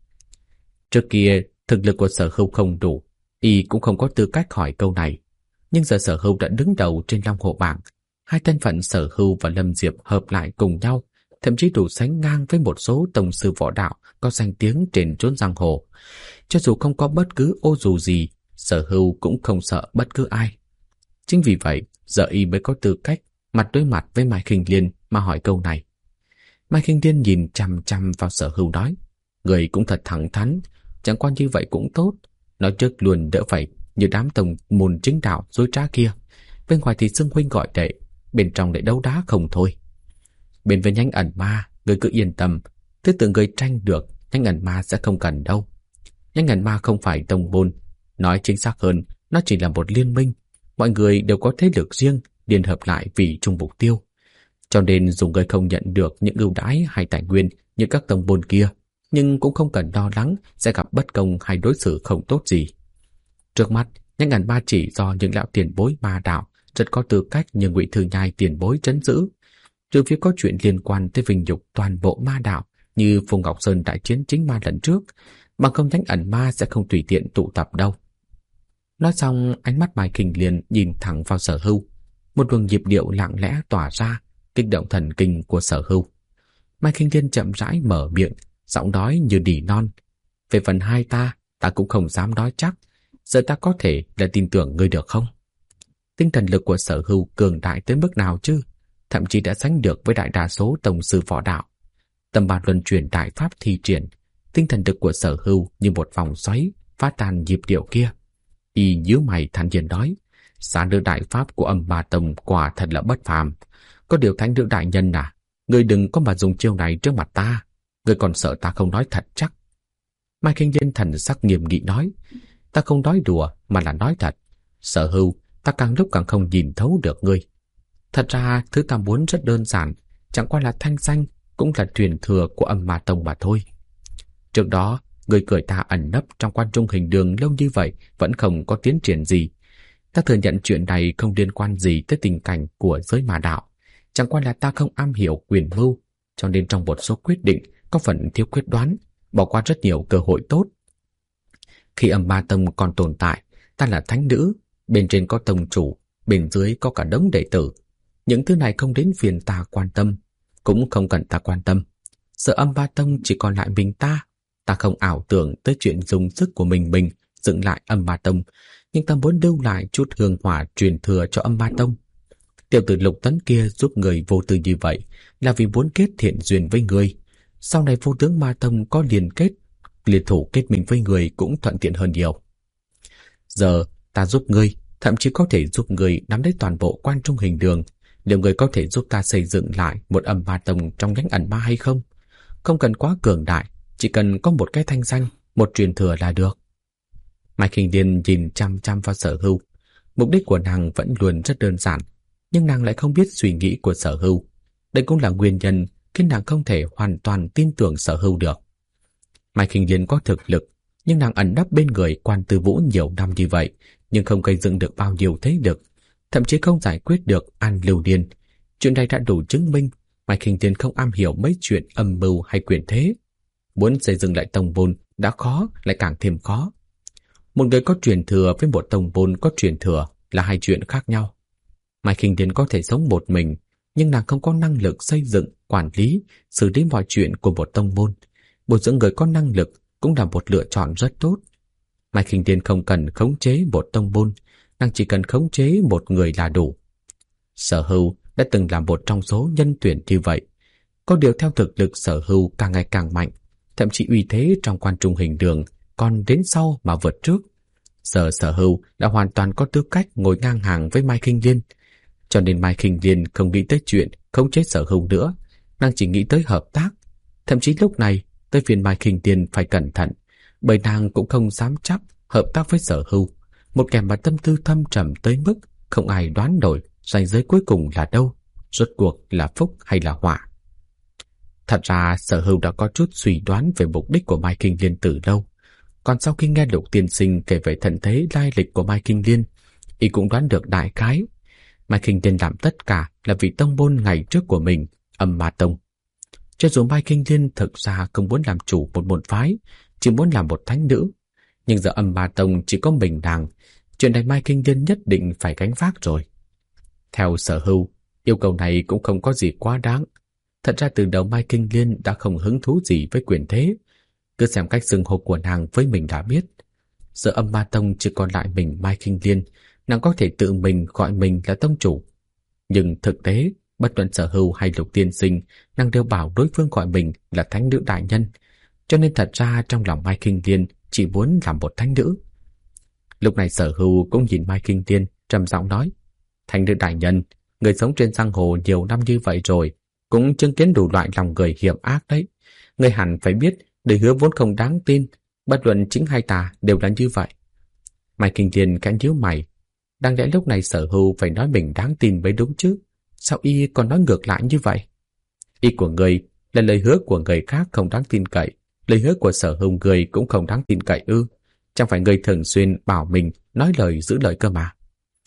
Trước kia thực lực của Sở Hưu không đủ, Y cũng không có tư cách hỏi câu này. Nhưng giờ Sở Hưu đã đứng đầu trên Long Hồ bảng, hai thân phận Sở Hưu và Lâm Diệp hợp lại cùng nhau, thậm chí đủ sánh ngang với một số tông sư võ đạo có danh tiếng trên chốn giang hồ. Cho dù không có bất cứ ô dù gì, Sở Hưu cũng không sợ bất cứ ai. Chính vì vậy, giờ Y mới có tư cách mặt đối mặt với Mai Khinh Liên mà hỏi câu này. Mai Khinh Liên nhìn chằm chằm vào Sở Hưu nói: Người cũng thật thẳng thắn, chẳng qua như vậy cũng tốt. Nói trước luôn đỡ phải như đám tông môn chính đạo dối trá kia. Bên ngoài thì xưng huynh gọi đệ, bên trong lại đấu đá không thôi. Bên với nhánh ẩn ma, người cứ yên tâm, thứ tự người tranh được, nhánh ẩn ma sẽ không cần đâu. Nhánh ẩn ma không phải tông môn, nói chính xác hơn, nó chỉ là một liên minh. Mọi người đều có thế lực riêng, liên hợp lại vì chung mục tiêu. Cho nên dù người không nhận được những ưu đãi hay tài nguyên như các tông môn kia, nhưng cũng không cần lo lắng sẽ gặp bất công hay đối xử không tốt gì. Trước mắt, nhánh ẩn ma chỉ do những lão tiền bối ma đạo rất có tư cách như Ngụy Thư Nhai tiền bối trấn giữ. Trừ phía có chuyện liên quan tới vinh nhục toàn bộ ma đạo như Phùng Ngọc Sơn đại chiến chính ma lần trước, bằng không nhánh ẩn ma sẽ không tùy tiện tụ tập đâu. Nói xong, ánh mắt Mai Khinh Liên nhìn thẳng vào Sở Hưu, một luồng nhịp điệu lặng lẽ tỏa ra, kích động thần kinh của Sở Hưu. Mai Khinh Liên chậm rãi mở miệng, giọng nói như đỉ non: Về phần hai ta cũng không dám nói chắc, giờ ta có thể là tin tưởng ngươi được không? Tinh thần lực của Sở Hưu cường đại tới mức nào chứ? Thậm chí đã sánh được với đại đa số tông sư võ đạo. Tầm bản luân truyền đại pháp thi triển, tinh thần lực của Sở Hưu như một vòng xoáy phá tan nhịp điệu kia. Y nhíu mày thản nhiên nói: Xá nữ đại pháp của Âm Ma Tông quả thật là bất phàm. Có điều thánh nữ đại nhân à, ngươi đừng có mà dùng chiêu này trước mặt ta. Ngươi còn sợ ta không nói thật chắc? Mai Khinh Liên thần sắc nghiêm nghị nói: Ta không nói đùa mà là nói thật. Sở Hưu, ta càng lúc càng không nhìn thấu được ngươi. Thật ra thứ ta muốn rất đơn giản, chẳng qua là thanh danh cũng là truyền thừa của Âm Ma Tông mà thôi. Trước đó, người cười ta ẩn nấp trong Quan Trung Hình Đường lâu như vậy vẫn không có tiến triển gì. Ta thừa nhận chuyện này không liên quan gì tới tình cảnh của giới ma đạo. Chẳng qua là ta không am hiểu quyền mưu, cho nên trong một số quyết định có phần thiếu quyết đoán, bỏ qua rất nhiều cơ hội tốt. Khi Âm Ma Tông còn tồn tại, ta là thánh nữ, bên trên có tông chủ, bên dưới có cả đống đệ tử. Những thứ này không đến phiền ta quan tâm, cũng không cần ta quan tâm. Giờ Âm Ma Tông chỉ còn lại mình ta không ảo tưởng tới chuyện dùng sức của mình dựng lại Âm Ma Tông, nhưng ta muốn lưu lại chút hương hỏa truyền thừa cho Âm Ma Tông. Tiểu tử Lục Tấn kia giúp người vô tư như vậy là vì muốn kết thiện duyên với người. Sau này Vô Tướng Ma Tông có liên thủ kết mình với người cũng thuận tiện hơn nhiều. Giờ ta giúp ngươi, thậm chí có thể giúp người nắm lấy toàn bộ Quan Trung Hình Đường. Liệu người có thể giúp ta xây dựng lại một Âm Ma Tông trong nhánh ẩn ma hay không? Không cần quá cường đại, chỉ cần có một cái thanh danh, một truyền thừa là được. Mai Khinh Liên nhìn chăm chăm vào Sở Hưu. Mục đích của nàng vẫn luôn rất đơn giản, nhưng nàng lại không biết suy nghĩ của Sở Hưu. Đây cũng là nguyên nhân khiến nàng không thể hoàn toàn tin tưởng Sở Hưu được. Mai Khinh Liên có thực lực, nhưng nàng ẩn nấp bên người Quan Tư Vũ nhiều năm như vậy, nhưng không gây dựng được bao nhiêu thế lực, thậm chí không giải quyết được An Lưu Điên. Chuyện này đã đủ chứng minh Mai Khinh Liên không am hiểu mấy chuyện âm mưu hay quyền thế. Muốn xây dựng lại tông môn đã khó, lại càng thêm khó. Một người có truyền thừa với một tông môn có truyền thừa là hai chuyện khác nhau. Mai Khinh Liên có thể sống một mình, nhưng nàng không có năng lực xây dựng, quản lý, xử lý mọi chuyện của một tông môn. Bồi dưỡng người có năng lực cũng là một lựa chọn rất tốt. Mai Khinh Liên không cần khống chế một tông môn, nàng chỉ cần khống chế một người là đủ. Sở Hưu đã từng là một trong số nhân tuyển như vậy. Có điều theo thực lực Sở Hưu càng ngày càng mạnh, thậm chí uy thế trong Quan Trung Hình Đường còn đến sau mà vượt trước. Giờ Sở Hưu đã hoàn toàn có tư cách ngồi ngang hàng với Mai Khinh Liên. Cho nên Mai Khinh Liên không nghĩ tới chuyện khống chế Sở Hưu nữa, nàng chỉ nghĩ tới hợp tác. Thậm chí lúc này tới phiên Mai Khinh Liên phải cẩn thận, bởi nàng cũng không dám chắc hợp tác với Sở Hưu, một kẻ mà tâm tư thâm trầm tới mức không ai đoán nổi ranh giới cuối cùng là đâu, rốt cuộc là phúc hay là họa. Thật ra Sở Hưu đã có chút suy đoán về mục đích của Mai Kinh Liên từ lâu. Còn sau khi nghe Lục tiên sinh kể về thân thế lai lịch của Mai Kinh Liên, y cũng đoán được đại khái. Mai Kinh Liên làm tất cả là vì tông môn ngày trước của mình, Âm Ma Tông. Cho dù Mai Kinh Liên thực ra không muốn làm chủ một môn phái, chỉ muốn làm một thánh nữ, nhưng giờ Âm Ma Tông chỉ có mình nàng, chuyện này Mai Kinh Liên nhất định phải gánh vác rồi. Theo Sở Hưu, yêu cầu này cũng không có gì quá đáng. Thật ra từ đầu Mai Kinh Liên đã không hứng thú gì với quyền thế, cứ xem cách xưng hô của nàng với mình đã biết. Giờ Âm Ma Tông chỉ còn lại mình Mai Kinh Liên, nàng có thể tự mình gọi mình là tông chủ. Nhưng thực tế, bất luận Sở Hưu hay Lục tiên sinh, nàng đều bảo đối phương gọi mình là thánh nữ đại nhân, cho nên thật ra trong lòng Mai Kinh Liên chỉ muốn làm một thánh nữ. Lúc này Sở Hưu cũng nhìn Mai Kinh Liên, trầm giọng nói: "Thánh nữ đại nhân, người sống trên giang hồ nhiều năm như vậy rồi, cũng chứng kiến đủ loại lòng người hiểm ác đấy. Người hẳn phải biết lời hứa vốn không đáng tin, bất luận chính hay tà đều là như vậy." Mai Kinh Liên khẽ nhíu mày. Đáng lẽ lúc này Sở Hưu phải nói mình đáng tin mới đúng chứ, sao y còn nói ngược lại như vậy? Ý của người là lời hứa của người khác không đáng tin cậy, lời hứa của Sở Hưu người cũng không đáng tin cậy ư? Chẳng phải người thường xuyên bảo mình nói lời giữ lời cơ mà?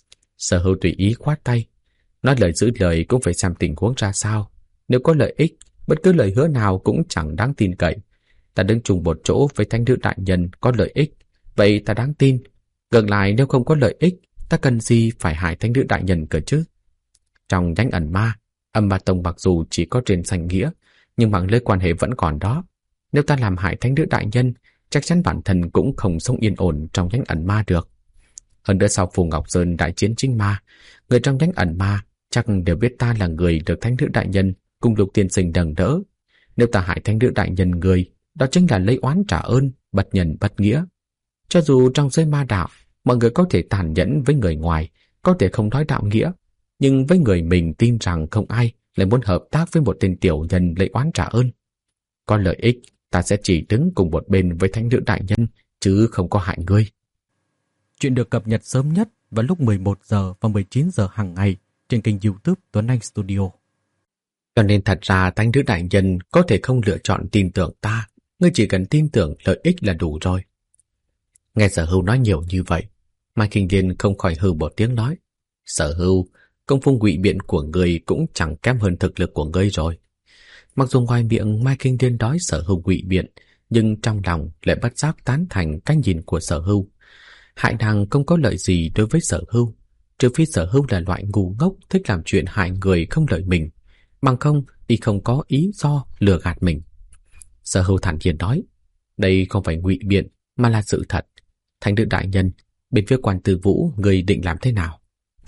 Sở Hưu tùy ý khoát tay. Nói lời giữ lời cũng phải xem tình huống ra sao. Nếu có lợi ích, bất cứ lời hứa nào cũng chẳng đáng tin cậy. Ta đứng chung một chỗ với thánh nữ đại nhân có lợi ích, vậy ta đáng tin. Ngược lại nếu không có lợi ích, ta cần gì phải hại thánh nữ đại nhân cơ chứ? Trong nhánh ẩn ma, Âm Ma Tông mặc dù chỉ có trên danh nghĩa, nhưng mạng lưới quan hệ vẫn còn đó. Nếu ta làm hại thánh nữ đại nhân, chắc chắn bản thân cũng không sống yên ổn trong nhánh ẩn ma được. Hơn nữa sau Phù Ngọc Sơn đại chiến chính ma, người trong nhánh ẩn ma chắc đều biết ta là người được thánh nữ đại nhân cùng Lục tiên sinh nâng đỡ. Nếu ta hại thánh nữ đại nhân người, đó chính là lấy oán trả ơn, bất nhân bất nghĩa. Cho dù trong giới ma đạo, mọi người có thể tàn nhẫn với người ngoài, có thể không nói đạo nghĩa, nhưng với người mình tin rằng không ai lại muốn hợp tác với một tên tiểu nhân lấy oán trả ơn. Có lợi ích, ta sẽ chỉ đứng cùng một bên với thánh nữ đại nhân, chứ không có hại ngươi. Chuyện được cập nhật sớm nhất vào lúc 11 giờ và 19 giờ hàng ngày trên kênh YouTube Tuấn Anh Studio. Cho nên thật ra thánh nữ đại nhân có thể không lựa chọn tin tưởng ta, ngươi chỉ cần tin tưởng lợi ích là đủ rồi. Nghe Sở Hưu nói nhiều như vậy, Mai Kinh Liên không khỏi hừ một tiếng nói: "Sở Hưu, công phu ngụy biện của ngươi cũng chẳng kém hơn thực lực của ngươi rồi." Mặc dù ngoài miệng Mai Kinh Liên nói Sở Hưu ngụy biện, nhưng trong lòng lại bất giác tán thành cái nhìn của Sở Hưu. Hại nàng không có lợi gì đối với Sở Hưu, trừ phi Sở Hưu là loại ngu ngốc thích làm chuyện hại người không lợi mình, bằng không y không có ý do lừa gạt mình. Sở Hưu thản nhiên nói: "Đây không phải ngụy biện mà là sự thật. Thánh nữ đại nhân, bên phía Quan Tư Vũ người định làm thế nào?"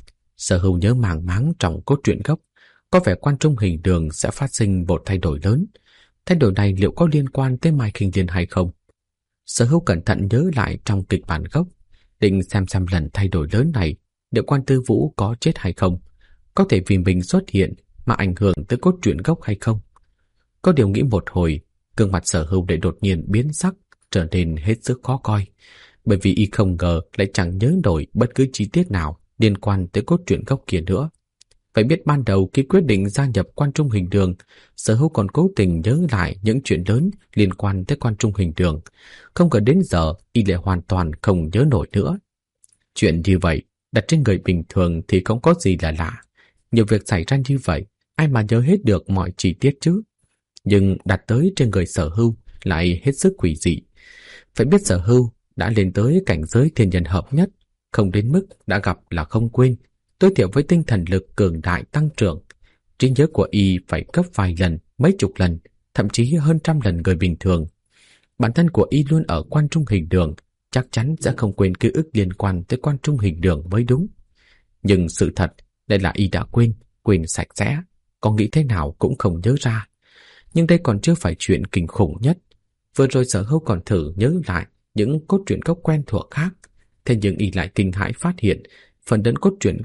Sở Hưu nhớ màng máng trong cốt truyện gốc, có vẻ Quan Trung Hình Đường sẽ phát sinh một thay đổi lớn. Thay đổi này liệu có liên quan tới Mai Kinh Liên hay không? Sở Hưu cẩn thận nhớ lại trong kịch bản gốc, định xem lần thay đổi lớn này liệu Quan Tư Vũ có chết hay không, có thể vì mình xuất hiện mà ảnh hưởng tới cốt truyện gốc hay không. Có điều nghĩ một hồi, gương mặt Sở Hưu lại đột nhiên biến sắc, trở nên hết sức khó coi, bởi vì y không ngờ lại chẳng nhớ nổi bất cứ chi tiết nào liên quan tới cốt truyện gốc kia nữa. Phải biết ban đầu khi quyết định gia nhập Quan Trung Hình Đường, Sở Hưu còn cố tình nhớ lại những chuyện lớn liên quan tới Quan Trung Hình Đường, không ngờ đến giờ y lại hoàn toàn không nhớ nổi nữa. Chuyện như vậy đặt trên người bình thường thì không có gì là lạ, nhiều việc xảy ra như vậy, ai mà nhớ hết được mọi chi tiết chứ? Nhưng đặt tới trên người Sở Hưu lại hết sức quỷ dị. Phải biết Sở Hưu đã lên tới cảnh giới thiên nhân hợp nhất, không đến mức đã gặp là không quên, tối thiểu với tinh thần lực cường đại tăng trưởng, trí nhớ của y phải gấp vài lần, mấy chục lần, thậm chí hơn trăm lần người bình thường. Bản thân của y luôn ở Quan Trung Hình Đường, chắc chắn sẽ không quên ký ức liên quan tới Quan Trung Hình Đường mới đúng. Nhưng sự thật đây là y đã quên sạch sẽ, có nghĩ thế nào cũng không nhớ ra. Nhưng đây còn chưa phải chuyện kinh khủng nhất. Vừa rồi Sở Hưu còn thử nhớ lại những cốt truyện gốc quen thuộc khác, thế nhưng y lại kinh hãi phát hiện phần lớn cốt truyện gốc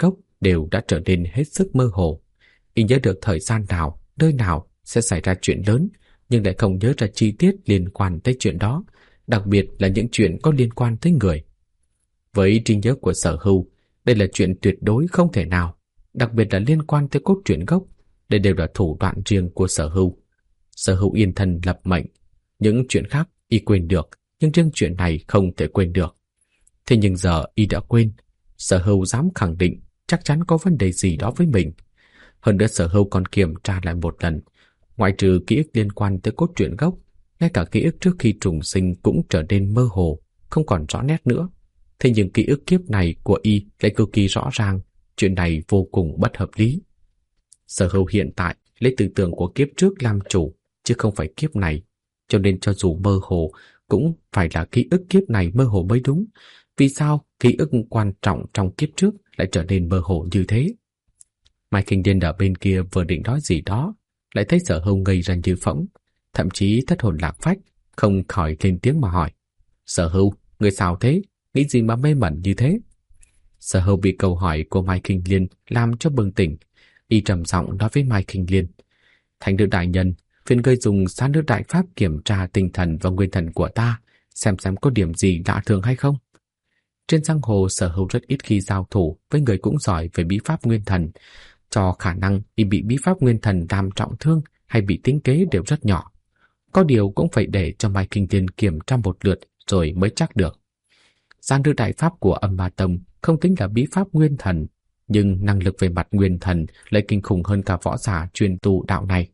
đều đã trở nên hết sức mơ hồ. Y nhớ được thời gian nào, nơi nào sẽ xảy ra chuyện lớn, nhưng lại không nhớ ra chi tiết liên quan tới chuyện đó, đặc biệt là những chuyện có liên quan tới người. Với trí nhớ của Sở Hưu, đây là chuyện tuyệt đối không thể nào, đặc biệt là liên quan tới cốt truyện gốc. Đây đều là thủ đoạn riêng của Sở Hưu. Sở Hưu yên thân lập mệnh, những chuyện khác y quên được, nhưng riêng chuyện này không thể quên được. Thế nhưng giờ y đã quên. Sở Hưu dám khẳng định chắc chắn có vấn đề gì đó với mình. Hơn nữa Sở Hưu còn kiểm tra lại một lần, ngoại trừ ký ức liên quan tới cốt truyện gốc, ngay cả ký ức trước khi trùng sinh cũng trở nên mơ hồ, không còn rõ nét nữa. Thế nhưng ký ức kiếp này của y lại cực kỳ rõ ràng, chuyện này vô cùng bất hợp lý. Sở Hưu hiện tại lấy tư tưởng của kiếp trước làm chủ, chứ không phải kiếp này, cho nên cho dù mơ hồ cũng phải là ký ức kiếp này mơ hồ mới đúng. Vì sao ký ức quan trọng trong kiếp trước lại trở nên mơ hồ như thế? Mai Kinh Điên ở bên kia vừa định nói gì đó, lại thấy Sở Hưu ngây ra như phỗng, thậm chí thất hồn lạc phách, không khỏi lên tiếng mà hỏi: Sở Hưu, người sao thế? Nghĩ gì mà mê mẩn như thế? Sở Hưu bị câu hỏi của Mai Kinh Liên làm cho bừng tỉnh. Y trầm giọng nói với Mai Kinh Liên: Thánh nữ đại nhân, phiền ngươi dùng sát nữ đại pháp kiểm tra tinh thần và nguyên thần của ta, xem có điểm gì lạ thường hay không. Trên giang hồ, Sở Hưu rất ít khi giao thủ với người cũng giỏi về bí pháp nguyên thần, cho khả năng y bị bí pháp nguyên thần làm trọng thương hay bị tính kế đều rất nhỏ. Có điều cũng phải để cho Mai Kinh Liên kiểm tra một lượt rồi mới chắc được. Giang nữ đại pháp của Âm Ma Tông không tính là bí pháp nguyên thần, nhưng năng lực về mặt nguyên thần lại kinh khủng hơn cả võ giả chuyên tu đạo này.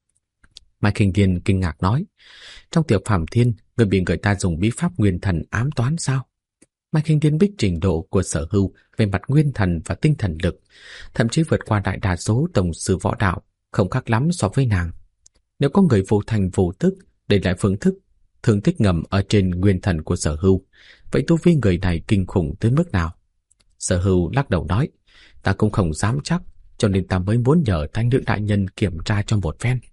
Mai Kinh Liên kinh ngạc nói: Trong Tiểu Phàm Thiên, người bị người ta dùng bí pháp nguyên thần ám toán sao? Mai Kinh Liên biết trình độ của Sở Hưu về mặt nguyên thần và tinh thần lực, thậm chí vượt qua đại đa số tổng sư võ đạo, không khác lắm so với nàng. Nếu có người vô thành vô tức để lại phương thức thương tích ngầm ở trên nguyên thần của Sở Hưu, vậy tu vi người này kinh khủng tới mức nào? Sở Hưu lắc đầu nói: Ta cũng không dám chắc, cho nên ta mới muốn nhờ Thánh nữ đại nhân kiểm tra cho một phen.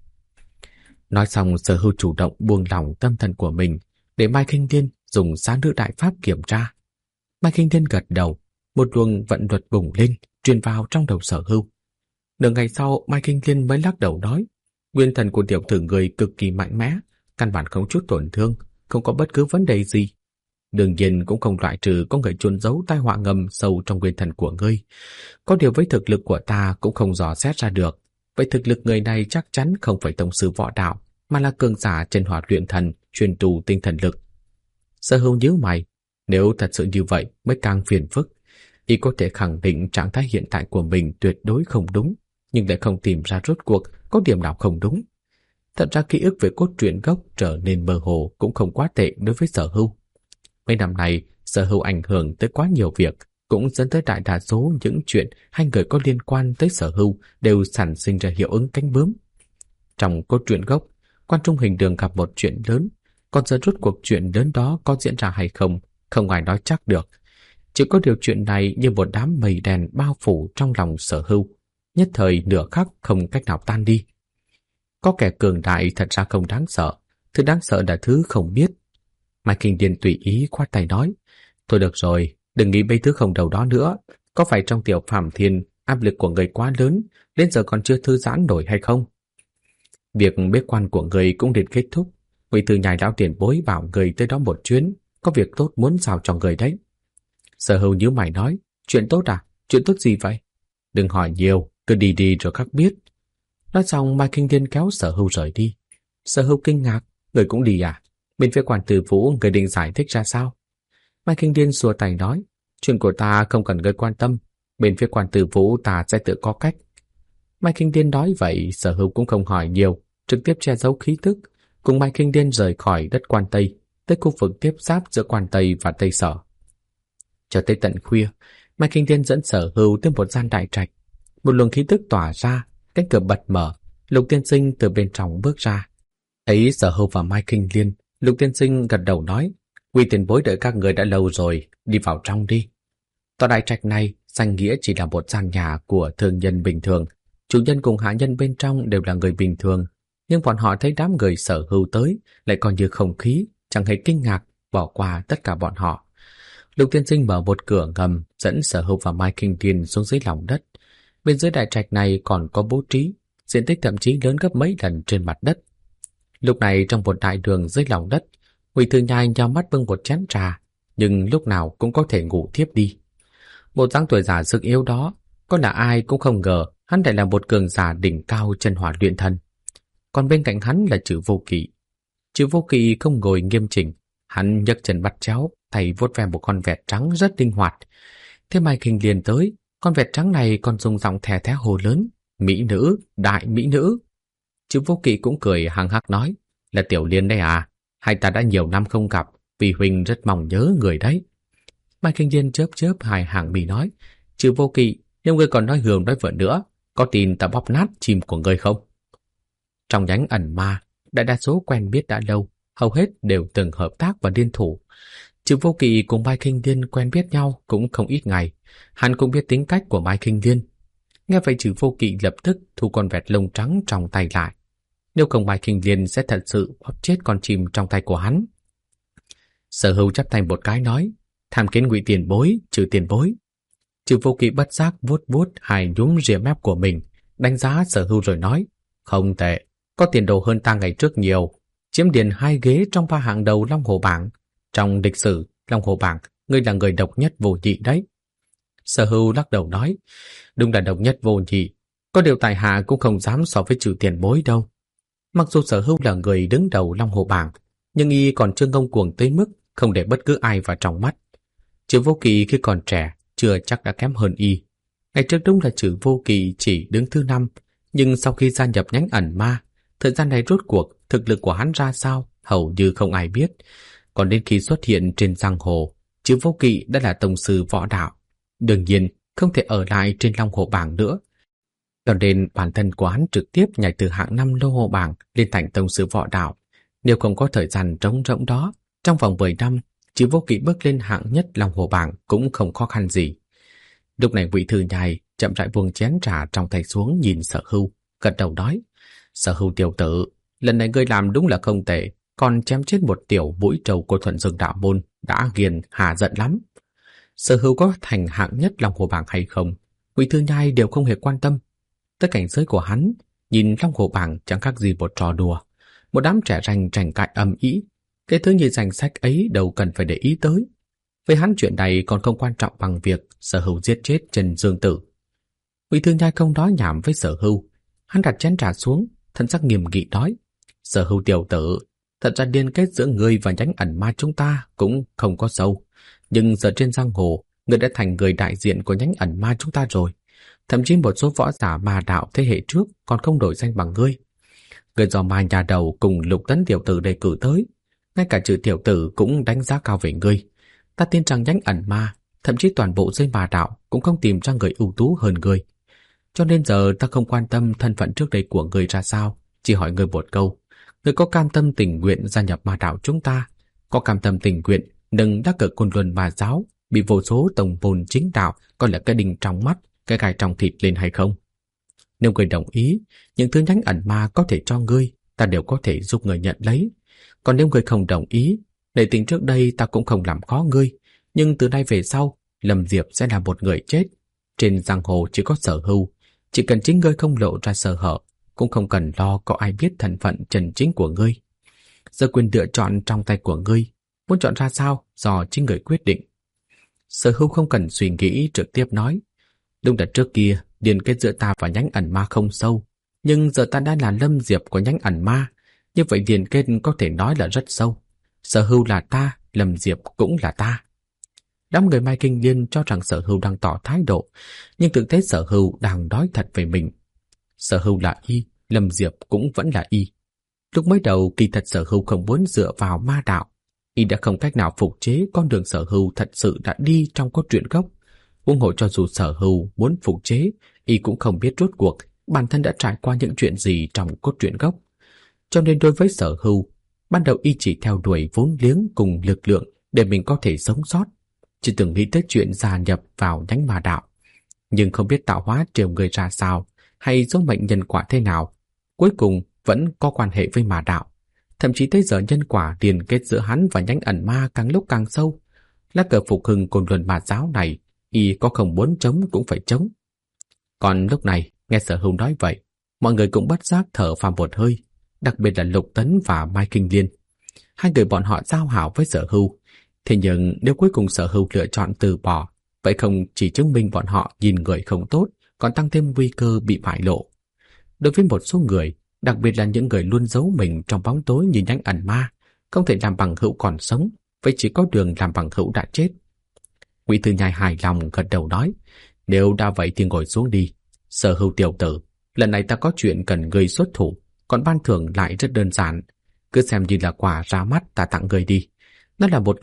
Nói xong, Sở Hưu chủ động buông lỏng tâm thần của mình để Mai Kinh Liên dùng sát nữ đại pháp kiểm tra. Mai Kinh Liên gật đầu, một luồng vận luật bùng lên, truyền vào trong đầu Sở Hưu. Nửa ngày sau, Mai Kinh Liên mới lắc đầu nói: Nguyên thần của tiểu tử người cực kỳ mạnh mẽ, căn bản không chút tổn thương, không có bất cứ vấn đề gì. Đương nhiên cũng không loại trừ có người chôn giấu tai họa ngầm sâu trong nguyên thần của ngươi. Có điều với thực lực của ta cũng không dò xét ra được. Vậy thực lực người này chắc chắn không phải tông sư võ đạo, mà là cường giả chân hỏa luyện thần, chuyên tu tinh thần lực. Sở Hưu nhíu mày, nếu thật sự như vậy mới càng phiền phức. Y có thể khẳng định trạng thái hiện tại của mình tuyệt đối không đúng, nhưng lại không tìm ra rốt cuộc có điểm nào không đúng. Thật ra ký ức về cốt truyện gốc trở nên mơ hồ cũng không quá tệ đối với Sở Hưu. Mấy năm này, Sở Hưu ảnh hưởng tới quá nhiều việc, cũng dẫn tới đại đa số những chuyện hai người có liên quan tới Sở Hưu đều sản sinh ra hiệu ứng cánh bướm. Trong cốt truyện gốc, Quan Trung Hình Đường gặp một chuyện lớn, còn giờ rốt cuộc chuyện lớn đó có diễn ra hay không, không ai nói chắc được. Chỉ có điều chuyện này như một đám mây đen bao phủ trong lòng Sở Hưu, nhất thời nửa khắc không cách nào tan đi. Có kẻ cường đại thật ra không đáng sợ, thứ đáng sợ là thứ không biết. Mai Kinh Điền tùy ý khoát tay nói: Thôi được rồi, đừng nghĩ mấy thứ không đầu đó nữa. Có phải trong Tiểu Phàm Thiên áp lực của người quá lớn, đến giờ còn chưa thư giãn nổi hay không? Việc bế quan của người cũng đến kết thúc. Ngụy Từ Nhai lão tiền bối bảo người tới đó một chuyến, có việc tốt muốn giao cho người đấy. Sở Hưu nhíu mày nói: Chuyện tốt à? Chuyện tốt gì vậy? Đừng hỏi nhiều, cứ đi đi rồi các biết. Nói xong, Mai Kinh Điền kéo Sở Hưu rời đi. Sở Hưu kinh ngạc: Người cũng đi à? Bên phía Quan Tử Vũ người định giải thích ra sao? Mai Kinh Điền xua tay nói: Chuyện của ta không cần người quan tâm, bên phía Quan Tử Vũ ta sẽ tự có cách. Mai Kinh Điền nói vậy, Sở Hưu cũng không hỏi nhiều, trực tiếp che giấu khí tức, cùng Mai Kinh Điền rời khỏi đất Quan Tây, tới khu vực tiếp giáp giữa Quan Tây và Tây Sở. Cho tới tận khuya, Mai Kinh Điền dẫn Sở Hưu tới một gian đại trạch. Một luồng khí tức tỏa ra, cánh cửa bật mở, Lục Tiên Sinh từ bên trong bước ra. Thấy Sở Hưu và Mai Kinh Điền, Lục Tiên Sinh gật đầu nói: Quy tiền bối đợi các người đã lâu rồi, đi vào trong đi. Tòa đại trạch này danh nghĩa chỉ là một gian nhà của thương nhân bình thường, chủ nhân cùng hạ nhân bên trong đều là người bình thường, nhưng bọn họ thấy đám người Sở Hưu tới lại còn như không khí, chẳng hề kinh ngạc, bỏ qua tất cả bọn họ. Lục Tiên Sinh mở một cửa ngầm dẫn Sở Hưu và Mai Kinh Điền xuống dưới lòng đất, Bên dưới đại trạch này còn có bố trí, diện tích thậm chí lớn gấp mấy lần trên mặt đất. Lúc này trong một đại đường dưới lòng đất, Ngụy Thư Nhai nhắm mắt bưng một chén trà, nhưng lúc nào cũng có thể ngủ thiếp đi. Một dáng tuổi già sức yếu đó, có là ai cũng không ngờ hắn lại là một cường giả đỉnh cao chân hỏa luyện thần. Còn bên cạnh hắn là Trừ Vô Kỵ. Trừ Vô Kỵ không ngồi nghiêm chỉnh, hắn nhấc chân bắt chéo, tay vuốt ve một con vẹt trắng rất linh hoạt. Thế Mai Kinh liền tới, con vẹt trắng này còn dùng giọng thè thé hồ lớn: "Mỹ nữ, đại mỹ nữ!" Trừ Vô Kỵ cũng cười hăng hắc nói: "Là Tiểu Liên đây à? Hai ta đã nhiều năm không gặp, vì huynh rất mong nhớ người đấy." Mai Kinh Liên chớp chớp hai hàng mi nói: "Trừ Vô Kỵ, nếu ngươi còn nói hường nói vợ nữa, có tin ta bóp nát chim của ngươi không?" Trong nhánh ẩn ma, đại đa số quen biết đã lâu, hầu hết đều từng hợp tác và liên thủ. Trừ Vô Kỵ cùng Mai Kinh Liên quen biết nhau cũng không ít ngày, hắn cũng biết tính cách của Mai Kinh Liên. Nghe vậy Trừ Vô Kỵ lập tức thu con vẹt lông trắng trong tay lại. Nếu không Mai Kinh Liên sẽ thật sự bóp chết con chim trong tay của hắn. Sở Hưu chắp tay một cái nói: "Tham kiến Ngụy tiền bối, Trừ tiền bối." Trừ Vô Kỵ bất giác vuốt vuốt hai nhúm rìa mép của mình, đánh giá Sở Hưu rồi nói: "Không tệ, có tiền đồ hơn ta ngày trước nhiều, chiếm liền 2 ghế trong 3 hạng đầu Long Hồ bảng. Trong lịch sử Long Hồ bảng, ngươi là người độc nhất vô nhị đấy." Sở Hưu lắc đầu nói: "Đúng là độc nhất vô nhị, có điều tại hạ cũng không dám so với Trừ tiền bối đâu." Mặc dù Sở Hưu là người đứng đầu Long Hồ bảng, nhưng y còn chưa ngông cuồng tới mức không để bất cứ ai vào trong mắt. Trừ Vô Kỵ khi còn trẻ chưa chắc đã kém hơn y. Ngày trước đúng là Trừ Vô Kỵ chỉ đứng thứ 5, nhưng sau khi gia nhập nhánh ẩn ma, thời gian này rốt cuộc thực lực của hắn ra sao hầu như không ai biết. Còn đến khi xuất hiện trên giang hồ, Trừ Vô Kỵ đã là tông sư võ đạo, đương nhiên không thể ở lại trên Long Hồ bảng nữa. Cho nên bản thân của hắn trực tiếp nhảy từ hạng 5 Long Hồ bảng lên thành tông sư võ đạo. Nếu không có thời gian trống rỗng đó, trong vòng 10 năm, Trừ Vô Kỵ bước lên hạng nhất Long Hồ bảng cũng không khó khăn gì. Lúc này Ngụy Thư Nhai chậm rãi buông chén trà trong tay xuống, nhìn Sở Hưu, gật đầu nói: "Sở Hưu tiểu tử, lần này ngươi làm đúng là không tệ, còn chém chết một tiểu mũi trâu của Thuận Dương đạo môn đã ghiền hà giận lắm." Sở Hưu có thành hạng nhất Long Hồ bảng hay không, Ngụy Thư Nhai đều không hề quan tâm. Tới cảnh giới của hắn, nhìn Long Hồ bảng chẳng khác gì một trò đùa, một đám trẻ ranh tranh cãi ầm ĩ, cái thứ như danh sách ấy đâu cần phải để ý tới. Với hắn chuyện này còn không quan trọng bằng việc Sở Hưu giết chết Trần Dương Tử. Ngụy Thư Nhai không nói nhảm với Sở Hưu, hắn đặt chén trà xuống, thân sắc nghiêm nghị nói: "Sở Hưu tiểu tử, thật ra liên kết giữa ngươi và nhánh ẩn ma chúng ta cũng không có sâu, nhưng giờ trên giang hồ, ngươi đã thành người đại diện của nhánh ẩn ma chúng ta rồi. Thậm chí một số võ giả ma đạo thế hệ trước còn không đổi danh bằng ngươi. Ngươi do ma nhà đầu cùng Lục Tấn tiểu tử đề cử tới, ngay cả Trừ tiểu tử cũng đánh giá cao về ngươi. Ta tin rằng nhánh ẩn ma, thậm chí toàn bộ giới ma đạo cũng không tìm ra người ưu tú hơn ngươi. Cho nên giờ ta không quan tâm thân phận trước đây của ngươi ra sao, chỉ hỏi ngươi một câu: ngươi có cam tâm tình nguyện gia nhập ma đạo chúng ta, có cam tâm tình nguyện nâng đắc cử Côn Luân Ma giáo bị vô số tổng môn chính đạo coi là cái đinh trong mắt, cái gai trong thịt lên hay không? Nếu ngươi đồng ý, những thứ nhánh ẩn ma có thể cho ngươi, ta đều có thể giúp ngươi nhận lấy. Còn nếu ngươi không đồng ý, để tình trước đây ta cũng không làm khó ngươi, nhưng từ nay về sau, Lâm Diệp sẽ là một người chết. Trên giang hồ chỉ có Sở Hưu, chỉ cần chính ngươi không lộ ra sơ hở, cũng không cần lo có ai biết thân phận chân chính của ngươi. Giờ quyền lựa chọn trong tay của ngươi, muốn chọn ra sao do chính người quyết định." Sở Hưu không cần suy nghĩ trực tiếp nói: "Đúng là trước kia liên kết giữa ta và nhánh ẩn ma không sâu, nhưng giờ ta đã là Lâm Diệp của nhánh ẩn ma, như vậy liên kết có thể nói là rất sâu. Sở Hưu là ta, Lâm Diệp cũng là ta." Đám người Mai Kinh Liên cho rằng Sở Hưu đang tỏ thái độ, nhưng thực tế Sở Hưu đang nói thật về mình. Sở Hưu là y, Lâm Diệp cũng vẫn là y. Lúc mới đầu kỳ thật Sở Hưu không muốn dựa vào ma đạo, y đã không cách nào phục chế con đường Sở Hưu thật sự đã đi trong cốt truyện gốc. Huống hồ cho dù Sở Hưu muốn phục chế, y cũng không biết rốt cuộc bản thân đã trải qua những chuyện gì trong cốt truyện gốc. Cho nên đối với Sở Hưu, ban đầu y chỉ theo đuổi vốn liếng cùng lực lượng để mình có thể sống sót, chỉ từng nghĩ tới chuyện gia nhập vào nhánh ma đạo. Nhưng không biết tạo hóa trêu người ra sao, hay số mệnh nhân quả thế nào, cuối cùng vẫn có quan hệ với ma đạo. Thậm chí tới giờ nhân quả liên kết giữa hắn và nhánh ẩn ma càng lúc càng sâu. Lá cờ phục hưng Côn Luân Ma giáo này, y có không muốn chống cũng phải chống. Còn lúc này, nghe Sở Hưu nói vậy, mọi người cũng bất giác thở phào một hơi, đặc biệt là Lục Tấn và Mai Kinh Liên. Hai người bọn họ giao hảo với Sở Hưu, thế nhưng nếu cuối cùng Sở Hưu lựa chọn từ bỏ, vậy không chỉ chứng minh bọn họ nhìn người không tốt, còn tăng thêm nguy cơ bị bại lộ. Đối với một số người, đặc biệt là những người luôn giấu mình trong bóng tối như nhánh ẩn ma, không thể làm bằng hữu còn sống, vậy chỉ có đường làm bằng hữu đã chết. Ngụy Thư Nhai hài lòng gật đầu nói, nếu đã vậy thì ngồi xuống đi. Sở Hưu tiểu tử, lần này ta có chuyện cần ngươi xuất thủ, còn ban thưởng lại rất đơn giản. Cứ xem như là quà ra mắt ta tặng ngươi đi. Nó là một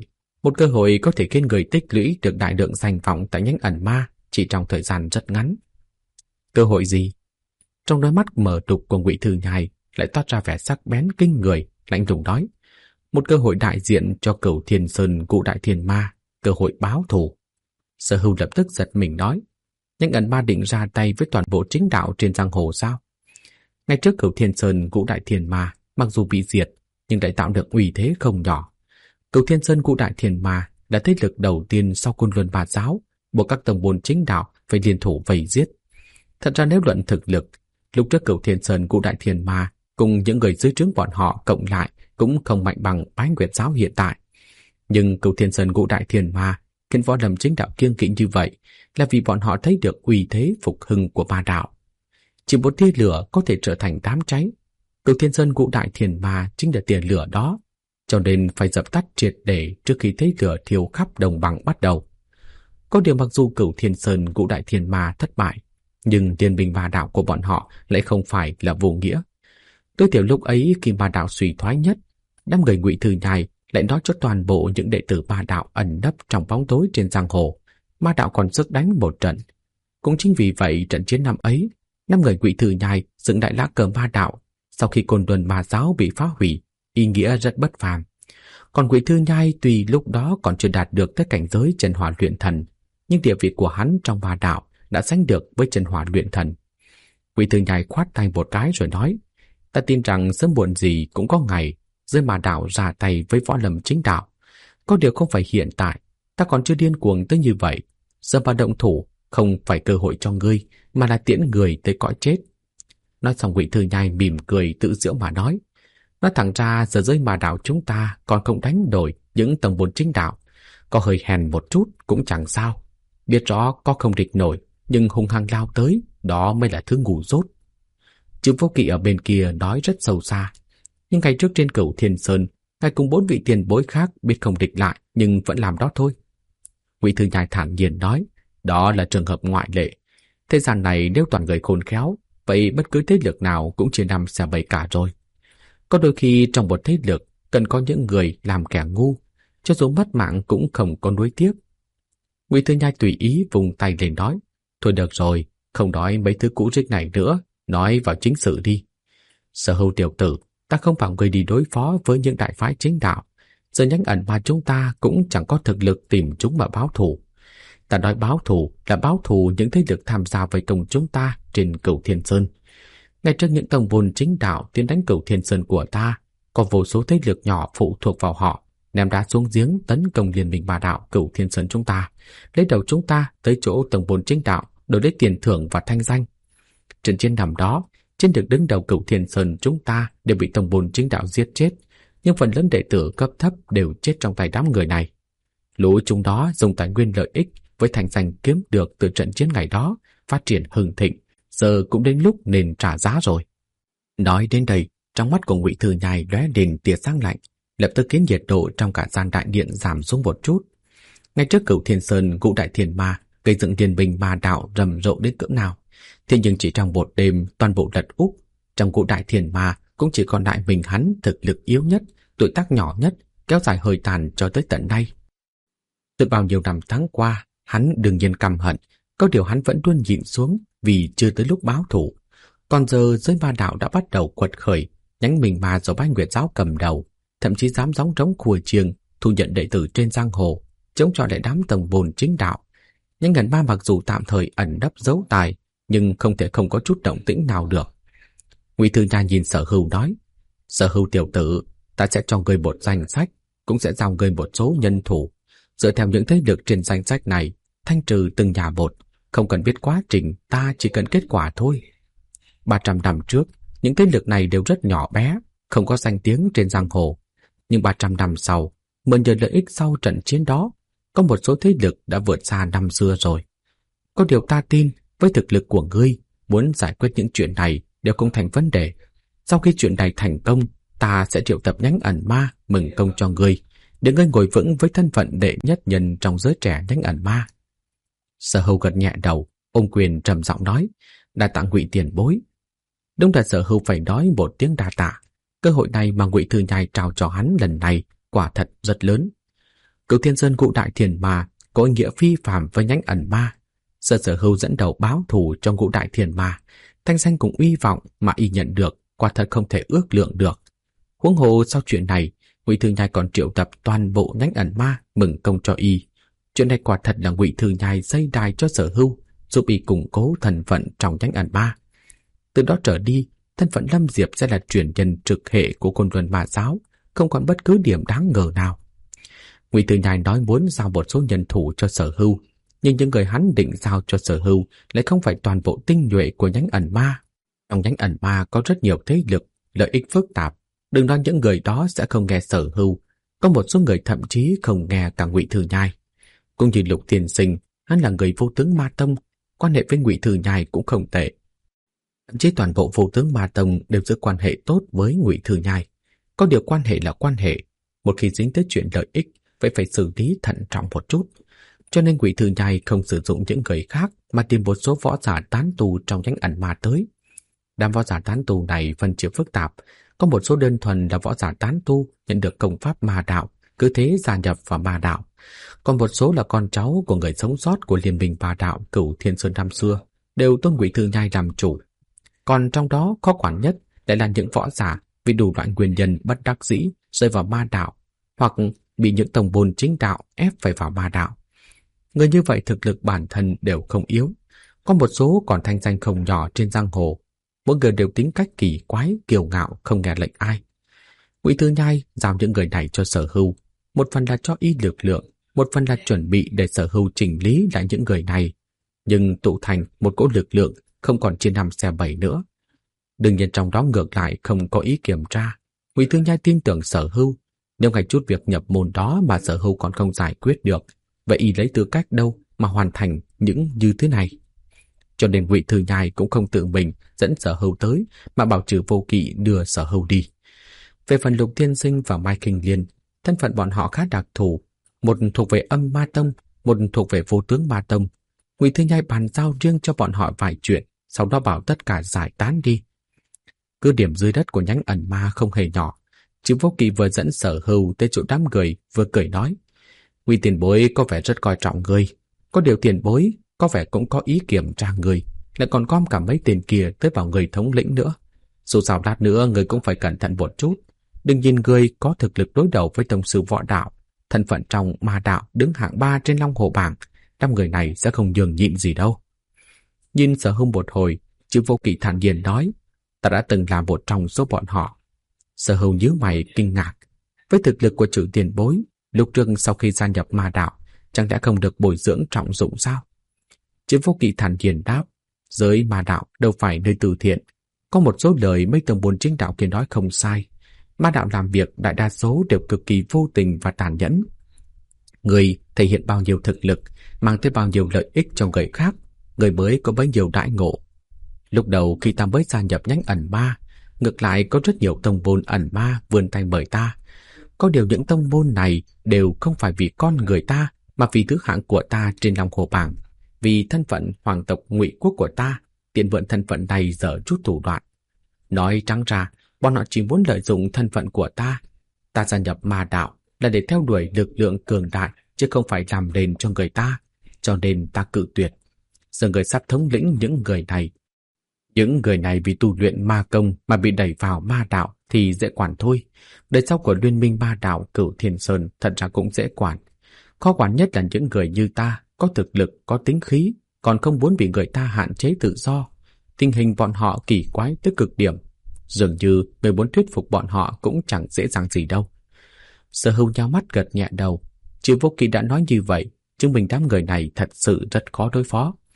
cơ hội có thể khiến người tích lũy được đại lượng danh vọng tại nhánh ẩn ma chỉ trong thời gian rất ngắn. Cơ hội gì? Trong đôi mắt mở đục của Ngụy Thư Nhai lại toát ra vẻ sắc bén kinh người, lạnh lùng nói, một cơ hội đại diện cho Cửu Thiên Sơn Cụ Đại Thiên Ma, cơ hội báo thù. Sở Hưu lập tức giật mình nói, nhánh ẩn ma định ra tay với toàn bộ chính đạo trên giang hồ sao? Ngay trước Cửu Thiên Sơn Cụ Đại Thiên Ma, mặc dù bị diệt, nhưng lại tạo được uy thế không nhỏ. Cửu Thiên Sơn Cụ Đại Thiên Ma là thế lực đầu tiên sau Côn Luân Bát Giáo, buộc các tông môn chính đạo phải liên thủ vây giết. Thật ra nếu luận thực lực, lúc trước Cửu Thiên Sơn Cụ Đại Thiên Ma cùng những người dưới trướng bọn họ cộng lại cũng không mạnh bằng Bái Nguyệt Giáo hiện tại. Nhưng Cửu Thiên Sơn Cụ Đại Thiên Ma khiến võ lâm chính đạo kiêng kỵ như vậy là vì bọn họ thấy được uy thế phục hưng của ma đạo. Chỉ một tia lửa có thể trở thành đám cháy. Cửu Thiên Sơn Cụ Đại Thiên Ma chính là tia lửa đó, cho nên phải dập tắt triệt để trước khi thấy lửa thiêu khắp đồng bằng bắt đầu. Có điều mặc dù Cửu Thiên Sơn Cụ Đại Thiên Ma thất bại, nhưng liên minh ma đạo của bọn họ lại không phải là vô nghĩa. Tối thiểu lúc ấy khi ma đạo suy thoái nhất, đám người Ngụy Thư Nhai lại nói cho toàn bộ những đệ tử ma đạo ẩn nấp trong bóng tối trên giang hồ, ma đạo còn sức đánh một trận. Cũng chính vì vậy trận chiến năm ấy, năm người Ngụy Thư Nhai dựng đại lá cờ ma đạo. Sau khi Côn Luân Ma Giáo bị phá hủy, ý nghĩa rất bất phàm. Còn Ngụy Thư Nhai tuy lúc đó còn chưa đạt được tới cảnh giới chân hỏa luyện thần, nhưng địa vị của hắn trong ma đạo đã sánh được với chân hỏa luyện thần. Ngụy Thư Nhai khoát tay một cái rồi nói, ta tin rằng sớm muộn gì cũng có ngày giới ma đạo ra tay với võ lâm chính đạo. Có điều không phải hiện tại, ta còn chưa điên cuồng tới như vậy. Giờ mà động thủ không phải cơ hội cho ngươi, mà là tiễn người tới cõi chết. Nói xong Ngụy Thư Nhai mỉm cười tự giễu mà nói, nói thẳng ra giờ giới ma đạo chúng ta còn không đánh đổi những tầng bốn chính đạo, có hơi hèn một chút cũng chẳng sao. Biết rõ có không địch nổi, nhưng hung hăng lao tới, đó mới là thứ ngu dốt. Chữ Vô Kỵ ở bên kia nói rất sâu xa, nhưng ngày trước trên Cửu Thiên Sơn, ngài cùng 4 vị tiền bối khác biết không địch lại, nhưng vẫn làm đó thôi. Ngụy Thư Nhai thản nhiên nói, đó là trường hợp ngoại lệ. Thế gian này nếu toàn người khôn khéo, vậy bất cứ thế lực nào cũng chia năm xẻ bảy cả rồi. Có đôi khi trong một thế lực cần có những người làm kẻ ngu, cho dù mất mạng cũng không có nuối tiếc. Ngụy Thư Nhai tùy ý vùng tay lên nói, thôi được rồi, không nói mấy thứ cũ rích này nữa, nói vào chính sự đi. Sở Hưu tiểu tử, ta không phải người đi đối phó với những đại phái chính đạo. Giờ nhánh ẩn mà chúng ta cũng chẳng có thực lực tìm chúng mà báo thù. Ta nói báo thù là báo thù những thế lực tham gia vây công chúng ta trên Cửu Thiên Sơn. Ngay trước những tông môn chính đạo tiến đánh Cửu Thiên Sơn của ta, có vô số thế lực nhỏ phụ thuộc vào họ, ném đá xuống giếng tấn công liên minh ma đạo Cửu Thiên Sơn chúng ta, lấy đầu chúng ta tới chỗ tông môn chính đạo, đổi lấy tiền thưởng và thanh danh. Trận chiến năm đó, trên được đứng đầu Cửu Thiên Sơn chúng ta đều bị tông môn chính đạo giết chết, nhưng phần lớn đệ tử cấp thấp đều chết trong tay đám người này. Lũ chúng đó dùng tài nguyên lợi ích với thành danh kiếm được từ trận chiến ngày đó phát triển hưng thịnh, giờ cũng đến lúc nên trả giá rồi. Nói đến đây, trong mắt của Ngụy Thư Nhai lóe lên tia sáng lạnh, lập tức khiến nhiệt độ trong cả gian đại điện giảm xuống một chút. Ngay trước Cửu Thiên Sơn Cụ Đại Thiên Ma gây dựng liên minh ma đạo rầm rộ đến cỡ nào, thế nhưng chỉ trong một đêm toàn bộ lật úp. Trong Cụ Đại Thiên Ma cũng chỉ còn lại mình hắn thực lực yếu nhất, tuổi tác nhỏ nhất, kéo dài hơi tàn cho tới tận nay. Từ bao nhiêu năm tháng qua, hắn đương nhiên căm hận, có điều hắn vẫn luôn nhịn xuống vì chưa tới lúc báo thù. Còn giờ giới ma đạo đã bắt đầu quật khởi, nhánh mình ma do Bái Nguyệt Giáo cầm đầu, thậm chí dám gióng trống khua chiêng thu nhận đệ tử trên giang hồ, chống cho lại đám tầng bồn chính đạo. Nhánh ẩn ma mặc dù tạm thời ẩn nấp giấu tài, nhưng không thể không có chút động tĩnh nào được. Ngụy Thư Nhai nhìn Sở Hưu nói, Sở Hưu tiểu tử, ta sẽ cho ngươi một danh sách, cũng sẽ giao ngươi một số nhân thủ. Dựa theo những thế lực trên danh sách này, thanh trừ từng nhà một, không cần biết quá trình, ta chỉ cần kết quả thôi. 300 năm trước, những thế lực này đều rất nhỏ bé, không có danh tiếng trên giang hồ. Nhưng 300 năm sau, mượn nhờ lợi ích sau trận chiến đó, có một số thế lực đã vượt xa năm xưa rồi. Có điều ta tin, với thực lực của ngươi, muốn giải quyết những chuyện này đều không thành vấn đề. Sau khi chuyện này thành công, ta sẽ triệu tập nhánh ẩn ma mừng công cho ngươi, để ngươi ngồi vững với thân phận đệ nhất nhân trong giới trẻ nhánh ẩn ma. Sở Hưu gật nhẹ đầu, ôm quyền trầm giọng nói, đa tạ Ngụy tiền bối. Đúng là Sở Hưu phải nói một tiếng đa tạ. Cơ hội này mà Ngụy Thư Nhai trao cho hắn lần này quả thật rất lớn. Cửu Thiên Sơn Ngũ Đại Thiền Ma có ý nghĩa phi phàm với nhánh ẩn ma. Sở Hưu dẫn đầu báo thù cho Ngũ Đại Thiền Ma, thanh danh cùng uy vọng mà y nhận được quả thật không thể ước lượng được. Huống hồ sau chuyện này, Ngụy Thư Nhai còn triệu tập toàn bộ nhánh ẩn ma mừng công cho y. Chuyện này quả thật là Ngụy Thư Nhai xây đài cho Sở Hưu, giúp y củng cố thân phận trong nhánh ẩn ma. Từ đó trở đi, thân phận Lâm Diệp sẽ là truyền nhân trực hệ của Côn Luân Ma giáo, không còn bất cứ điểm đáng ngờ nào. Ngụy Thư Nhai nói muốn giao một số nhân thủ cho Sở Hưu, nhưng những người hắn định giao cho Sở Hưu lại không phải toàn bộ tinh nhuệ của nhánh ẩn ma. Trong nhánh ẩn ma có rất nhiều thế lực, lợi ích phức tạp. Đừng nói những người đó sẽ không nghe Sở Hưu, có một số người thậm chí không nghe cả Ngụy Thư Nhai. Cũng như Lục Tiên Sinh, hắn là người Vô Tướng Ma Tông, quan hệ với Ngụy Thư Nhai cũng không tệ. Thậm chí toàn bộ Vô Tướng Ma Tông đều giữ quan hệ tốt với Ngụy Thư Nhai. Có điều quan hệ là quan hệ, một khi dính tới chuyện lợi ích, vậy phải xử lý thận trọng một chút. Cho nên Ngụy Thư Nhai không sử dụng những người khác mà tìm một số võ giả tán tu trong nhánh ẩn ma tới. Đám võ giả tán tu này phân chia phức tạp, có một số đơn thuần là võ giả tán tu nhận được công pháp ma đạo, cứ thế gia nhập vào ma đạo. Còn một số là con cháu của người sống sót của Liên minh ma đạo Cửu Thiên Sơn năm xưa, đều tôn Ngụy Thư Nhai làm chủ. Còn trong đó khó quản nhất lại là những võ giả vì đủ loại nguyên nhân bất đắc dĩ rơi vào ma đạo, hoặc bị những tông môn chính đạo ép phải vào ma đạo. Người như vậy thực lực bản thân đều không yếu, có một số còn thanh danh không nhỏ trên giang hồ. Mỗi người đều tính cách kỳ quái, kiêu ngạo, không nghe lệnh ai. Ngụy Thư Nhai giao những người này cho Sở Hưu, một phần là cho y lực lượng, một phần là chuẩn bị để Sở Hưu chỉnh lý lại những người này, nhưng tụ thành một cỗ lực lượng không còn chia 5 xe 7 nữa. Đương nhiên trong đó ngược lại không có ý kiểm tra. Ngụy Thư Nhai tin tưởng Sở Hưu, nếu ngay chút việc nhập môn đó mà Sở Hưu còn không giải quyết được, vậy y lấy tư cách đâu mà hoàn thành những như thế này? Cho nên Ngụy Thư Nhai cũng không tự mình dẫn Sở Hưu tới, mà bảo trừ Vô Kỵ đưa Sở Hưu đi. Về phần Lục Tiên Sinh và Mai Kinh Liên, thân phận bọn họ khá đặc thù, một thuộc về Âm Ma Tông, một thuộc về Vô Tướng Ma Tông. Ngụy Thư Nhai bàn giao riêng cho bọn họ vài chuyện, sau đó bảo tất cả giải tán đi. Cứ điểm dưới đất của nhánh ẩn ma không hề nhỏ. Chứ Vô Kỵ vừa dẫn Sở Hưu tới chỗ đám người, vừa cười nói, Ngụy tiền bối có vẻ rất coi trọng ngươi, có điều tiền bối có vẻ cũng có ý kiểm tra người, lại còn gom cả mấy tiền kia tới bảo người thống lĩnh nữa. Dù sao lát nữa người cũng phải cẩn thận một chút, đừng nhìn người có thực lực đối đầu với tông sư võ đạo, thân phận trong ma đạo đứng hạng 3 trên Long Hồ bảng, đám người này sẽ không nhường nhịn gì đâu. Nhìn Sở Hưu một hồi, chứ Vô Kỵ thản nhiên nói, ta đã từng là một trong số bọn họ. Sở Hưu nhíu mày kinh ngạc, với thực lực của Trử tiền bối, lúc trước sau khi gia nhập ma đạo, chẳng lẽ không được bồi dưỡng trọng dụng sao? Chứ Vô Kỵ thản nhiên đáp, giới ma đạo đâu phải nơi từ thiện, có một số lời mấy tông môn chính đạo kia nói không sai. Ma đạo làm việc đại đa số đều cực kỳ vô tình và tàn nhẫn. Người thể hiện bao nhiêu thực lực, mang tới bao nhiêu lợi ích cho người khác, người mới có bấy nhiêu đãi ngộ. Lúc đầu khi ta mới gia nhập nhánh ẩn ma, ngược lại có rất nhiều tông môn ẩn ma vươn tay mời ta. Có điều những tông môn này đều không phải vì con người ta, mà vì thứ hạng của ta trên Long Hồ bảng, vì thân phận hoàng tộc Ngụy quốc của ta, tiện mượn thân phận này dở chút thủ đoạn. Nói trắng ra, bọn họ chỉ muốn lợi dụng thân phận của ta. Ta gia nhập ma đạo là để theo đuổi lực lượng cường đại, chứ không phải làm đền cho người ta, cho nên ta cự tuyệt. Giờ người sắp thống lĩnh những người này. Những người này vì tu luyện ma công mà bị đẩy vào ma đạo thì dễ quản thôi. Đời sau của Liên minh ma đạo Cửu Thiên Sơn thật ra cũng dễ quản. Khó quản nhất là những người như ta, có thực lực, có tính khí, còn không muốn bị người ta hạn chế tự do. Tình hình bọn họ kỳ quái tới cực điểm. Dường như người muốn thuyết phục bọn họ cũng chẳng dễ dàng gì đâu. Sở Hưu nhắm mắt gật nhẹ đầu. Chứ Vô Kỵ đã nói như vậy, chứng minh đám người này thật sự rất khó đối phó.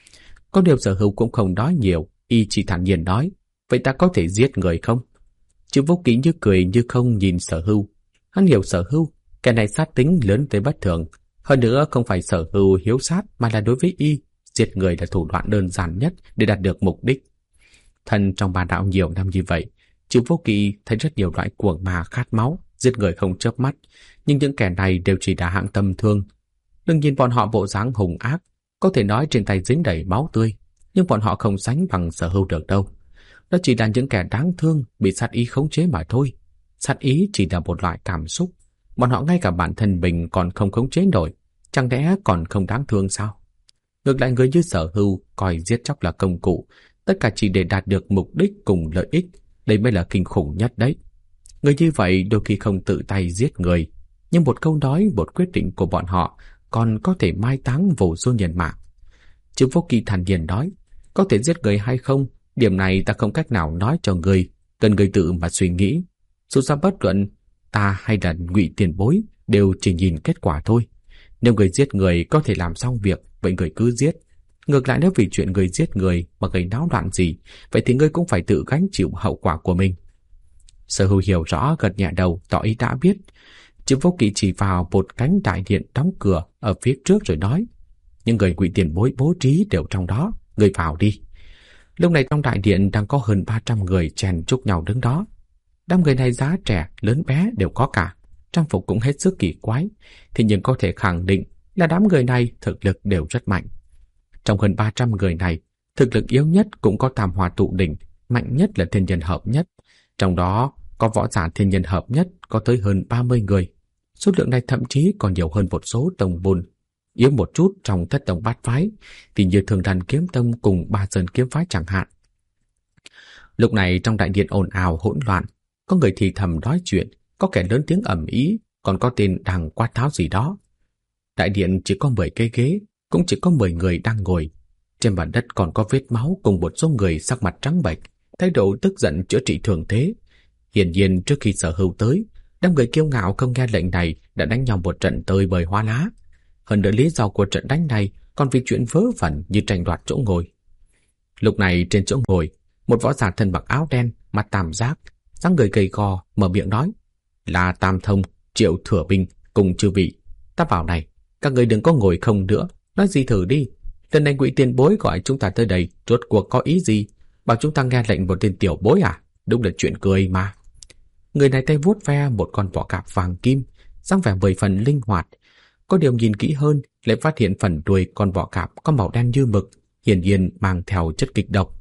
Có điều Sở Hưu cũng không nói nhiều, y chỉ thản nhiên nói, vậy ta có thể giết người không? Triệu Vô Kỵ như cười như không nhìn Sở Hưu. Hắn hiểu Sở Hưu, kẻ này sát tính lớn tới bất thường. Hơn nữa không phải Sở Hưu hiếu sát mà là đối với y, giết người là thủ đoạn đơn giản nhất để đạt được mục đích. Thân trong bà đạo nhiều năm như vậy, Triệu Vô Kỵ thấy rất nhiều loại cuồng ma khát máu, giết người không chớp mắt, nhưng những kẻ này đều chỉ là hạng tầm thường. Đừng nhìn bọn họ bộ dáng hung ác, có thể nói trên tay dính đầy máu tươi, nhưng bọn họ không sánh bằng Sở Hưu được đâu. Đó chỉ là những kẻ đáng thương bị sát ý khống chế mà thôi. Sát ý chỉ là một loại cảm xúc, bọn họ ngay cả bản thân mình còn không khống chế nổi, chẳng lẽ còn không đáng thương sao? Ngược lại người như Sở Hưu coi giết chóc là công cụ, tất cả chỉ để đạt được mục đích cùng lợi ích, đây mới là kinh khủng nhất đấy. Người như vậy đôi khi không tự tay giết người, nhưng một câu nói, một quyết định của bọn họ còn có thể mai táng vô số nhân mạng. Triệu Vô Kỵ thản nhiên nói, có thể giết người hay không, điểm này ta không cách nào nói cho người, cần người tự mà suy nghĩ. Dù sao bất luận ta hay là Ngụy Tiền Bối đều chỉ nhìn kết quả thôi. Nếu người giết người có thể làm xong việc, vậy người cứ giết. Ngược lại nếu vì chuyện người giết người mà gây náo loạn gì, vậy thì ngươi cũng phải tự gánh chịu hậu quả của mình. Sở Hưu hiểu rõ, gật nhẹ đầu tỏ ý đã biết. Triệu Vô Kỵ chỉ vào một cánh đại điện đóng cửa ở phía trước rồi nói, những người Ngụy Tiền Bối bố trí đều trong đó, người vào đi. Lúc này trong đại điện đang có hơn 300 người chen chúc nhau đứng đó. Đám người này giá trẻ, lớn bé đều có cả, trang phục cũng hết sức kỳ quái, thế nhưng có thể khẳng định là đám người này thực lực đều rất mạnh. Trong hơn 300 người này, thực lực yếu nhất cũng có Tam Hoa Tụ Đỉnh, mạnh nhất là Thiên Nhân Hợp Nhất. Trong đó có võ giả Thiên Nhân Hợp Nhất có tới hơn 30 người. Số lượng này thậm chí còn nhiều hơn một số tông môn yếu một chút trong Thất Tông Bát Phái, thì như Thường Đàn Kiếm Tông cùng Ba Sơn Kiếm Phái chẳng hạn. Lúc này trong đại điện ồn ào hỗn loạn, có người thì thầm nói chuyện, có kẻ lớn tiếng ầm ĩ, còn có tên đang quát tháo gì đó. Đại điện chỉ có 10 cái ghế, cũng chỉ có 10 người đang ngồi. Trên mặt đất còn có vết máu cùng một số người sắc mặt trắng bệch, thái độ tức giận chữa trị thường thế. Hiển nhiên trước khi Sở Hưu tới, đám người kiêu ngạo không nghe lệnh này đã đánh nhau một trận tơi bời hoa lá. Hơn nữa lý do của trận đánh này còn vì chuyện vớ vẩn như tranh đoạt chỗ ngồi. Lúc này trên chỗ ngồi, một võ giả thân mặc áo đen, mặt tam giác, dáng người gầy gò, mở miệng nói, là Tam Thông, Triệu Thừa Binh cùng chư vị, ta bảo này, các người đừng có ngồi không nữa, nói gì thử đi. Lần này Ngụy Tiền Bối gọi chúng ta tới đây, rốt cuộc có ý gì? Bảo chúng ta nghe lệnh một tên tiểu bối à? Đúng là chuyện cười mà. Người này tay vuốt ve một con bọ cạp vàng kim, dáng vẻ 10 phần linh hoạt. Có điều nhìn kỹ hơn, lại phát hiện phần đuôi con bọ cạp có màu đen như mực, hiển nhiên mang theo chất kịch độc.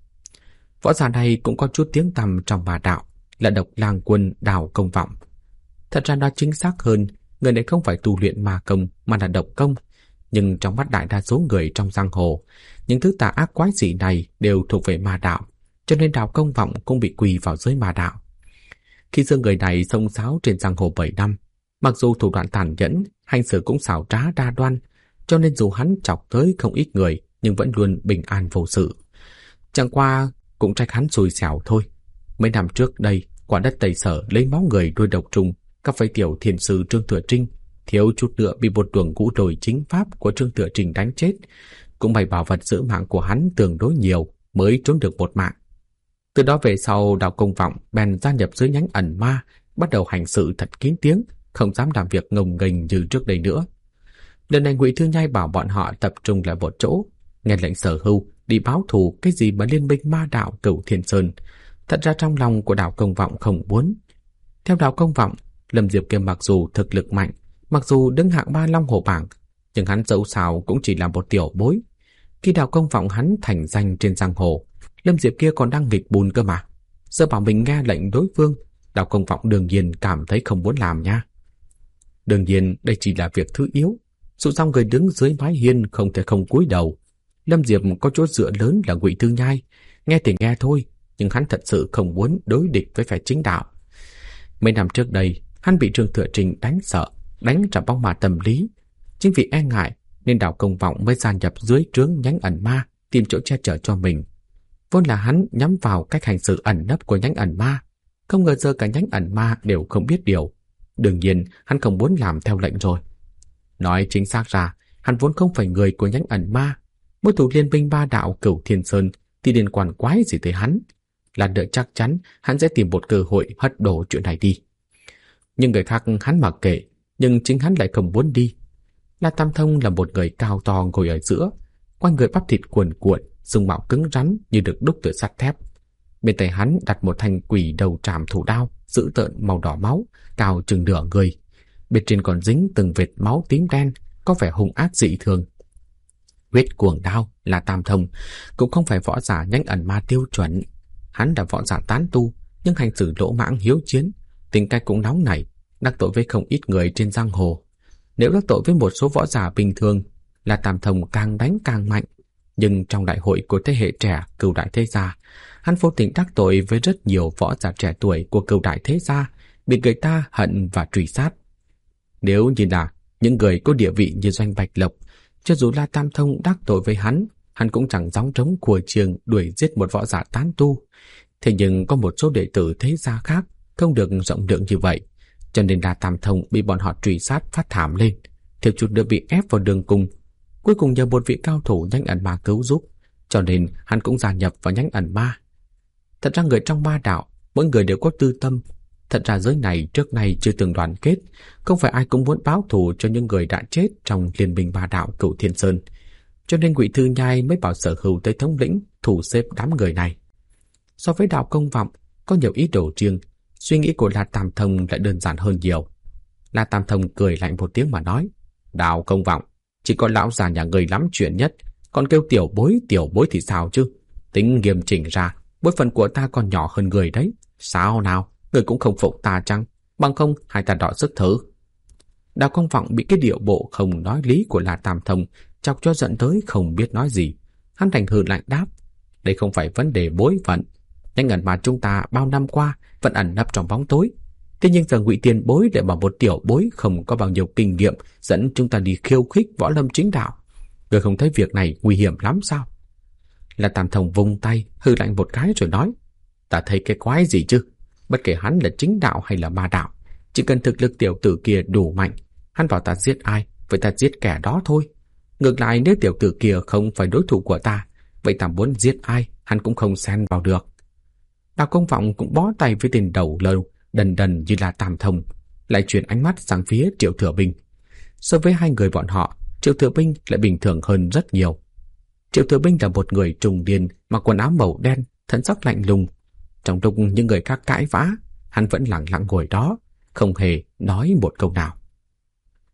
Võ giả này cũng có chút tiếng tăm trong ma đạo, là Độc Lang Quân Đào Công Vọng. Thật ra nói chính xác hơn, người này không phải tu luyện ma công mà là độc công, nhưng trong mắt đại đa số người trong giang hồ, những thứ tà ác quái dị này đều thuộc về ma đạo, cho nên Đào Công Vọng cũng bị quỳ vào giới ma đạo. Khi xưa người này xông xáo trên giang hồ 7 năm, mặc dù thủ đoạn tàn nhẫn, hành xử cũng xảo trá đa đoan, cho nên dù hắn chọc tới không ít người nhưng vẫn luôn bình an vô sự. Chẳng qua cũng trách hắn xui xẻo thôi. Mấy năm trước đây, quả đất Tây Sở lấy máu người đuôi độc trùng, các phái tiểu thiền sư Trương Thừa Trinh thiếu chút nữa bị một tuồng ngũ đồi chính pháp của Trương Thừa Trinh đánh chết. Cũng may bảo vật giữ mạng của hắn tương đối nhiều mới trốn được một mạng. Từ đó về sau, Đào Công Vọng bèn gia nhập dưới nhánh ẩn ma, bắt đầu hành sự thật kín tiếng, không dám làm việc ngông nghênh như trước đây nữa. Lần này Ngụy Thư Nhai bảo bọn họ tập trung lại một chỗ, nghe lệnh Sở Hưu đi báo thù cái gì mà liên minh ma đạo Cửu Thiên Sơn. Thật ra trong lòng của Đào Công Vọng không muốn. Theo Đào Công Vọng, Lâm Diệp kia mặc dù thực lực mạnh, mặc dù đứng hạng 3 Long Hổ bảng, nhưng hắn dẫu sao cũng chỉ là một tiểu bối. Khi Đào Công Vọng hắn thành danh trên giang hồ, Lâm Diệp kia còn đang nghịch bùn cơ mà. Giờ bảo mình nghe lệnh đối phương, Đào Công Vọng đương nhiên cảm thấy không muốn làm nha. Đương nhiên đây chỉ là việc thứ yếu. Dù sao người đứng dưới mái hiên không thể không cúi đầu. Lâm Diệp có chỗ dựa lớn là Ngụy Thư Nhai, nghe thì nghe thôi, nhưng hắn thật sự không muốn đối địch với phe chính đạo. Mấy năm trước đây, hắn bị Trương Thừa Trinh đánh sợ, đánh trả bóng ma tâm lý. Chính vì e ngại nên Đào Công Vọng mới gia nhập dưới trướng nhánh ẩn ma, tìm chỗ che chở cho mình. Vốn là hắn nhắm vào cách hành xử ẩn nấp của nhánh ẩn ma, không ngờ giờ cả nhánh ẩn ma đều không biết điều. Đương nhiên hắn không muốn làm theo lệnh rồi. Nói chính xác ra, hắn vốn không phải người của nhánh ẩn ma. Mối thù liên minh ba đạo Cửu Thiên Sơn thì liên quan quái gì tới hắn. Là đợi chắc chắn hắn sẽ tìm một cơ hội hất đổ chuyện này đi. Nhưng người khác hắn mặc kệ, nhưng chính hắn lại không muốn đi. La Tam Thông là một người cao to ngồi ở giữa, quanh người bắp thịt cuồn cuộn, dung mạo cứng rắn như được đúc từ sắt thép. Bên tay hắn đặt một thanh quỷ đầu trảm thủ đao dữ tợn màu đỏ máu, cao chừng nửa người. Bên trên còn dính từng vệt máu tím đen, có vẻ hung ác dị thường. Huyết cuồng đao là Tam Thông cũng không phải võ giả nhanh ẩn ma tiêu chuẩn. Hắn là võ giả tán tu, nhưng hành xử lỗ mãng hiếu chiến, tính cách cũng nóng nảy, đắc tội với không ít người trên giang hồ. Nếu đắc tội với một số võ giả bình thường, là Tam Thông càng đánh càng mạnh. Nhưng trong đại hội của thế hệ trẻ Cửu Đại Thế Gia, hắn vô tình đắc tội với rất nhiều võ giả trẻ tuổi của Cửu Đại Thế Gia, bị người ta hận và truy sát. Nếu như là những người có địa vị như Doanh Bạch Lộc, cho dù là Tam Thông đắc tội với hắn cũng chẳng gióng trống của trường đuổi giết một võ giả tán tu. Thế nhưng có một số đệ tử thế gia khác không được rộng lượng như vậy, cho nên là Tam Thông bị bọn họ truy sát phát thảm lên, thiếu chút nữa bị ép vào đường cùng. Cuối cùng nhờ một vị cao thủ nhánh ẩn ma cứu giúp, cho nên hắn cũng gia nhập vào nhánh ẩn ma. Thật ra người trong ma đạo, mỗi người đều có tư tâm. Thật ra giới này trước nay chưa từng đoàn kết, không phải ai cũng muốn báo thù cho những người đã chết trong liên minh ba đạo Cửu Thiên Sơn. Cho nên Ngụy Thư Nhai mới bảo Sở Hữu tới thống lĩnh thủ xếp đám người này. So với đạo Công Vọng có nhiều ý đồ riêng, suy nghĩ của La Tam Thông lại đơn giản hơn nhiều. La Tam Thông cười lạnh một tiếng mà nói: Đạo Công Vọng, chỉ có lão già nhà người lắm chuyện nhất, còn kêu tiểu bối thì sao chứ? Tính nghiêm chỉnh ra, bối phận của ta còn nhỏ hơn người đấy. Sao nào, người cũng không phục ta chăng? Bằng không hai ta đọ sức thử. Đạo Công Vọng bị cái điệu bộ không nói lý của La Tam Thông chọc cho giận tới không biết nói gì. Hắn thành hừ lạnh đáp: Đây không phải vấn đề bối phận, nhanh ẩn mà chúng ta bao năm qua vẫn ẩn nấp trong bóng tối. Thế nhưng giờ Ngụy Tiền Bối lại bảo một tiểu bối không có bao nhiêu kinh nghiệm dẫn chúng ta đi khiêu khích võ lâm chính đạo. Người không thấy việc này nguy hiểm lắm sao? La Tam Thông vung tay hừ lạnh một cái rồi nói: Ta thấy cái quái gì chứ? Bất kể hắn là chính đạo hay là ma đạo, chỉ cần thực lực tiểu tử kia đủ mạnh, hắn bảo ta giết ai, vậy ta giết kẻ đó thôi. Ngược lại nếu tiểu tử kia không phải đối thủ của ta, vậy ta muốn giết ai hắn cũng không xen vào được. Đạo Công Vọng cũng bó tay với tên đầu lâu đần đần như là Tam Thông, lại chuyển ánh mắt sang phía Triệu Thừa Binh. So với hai người bọn họ, Triệu Thừa Binh lại bình thường hơn rất nhiều. Triệu Thừa Binh là một người trung niên, mặc quần áo màu đen, thân sắc lạnh lùng. Trong lúc những người khác cãi vã, hắn vẫn lặng lặng ngồi đó, không hề nói một câu nào.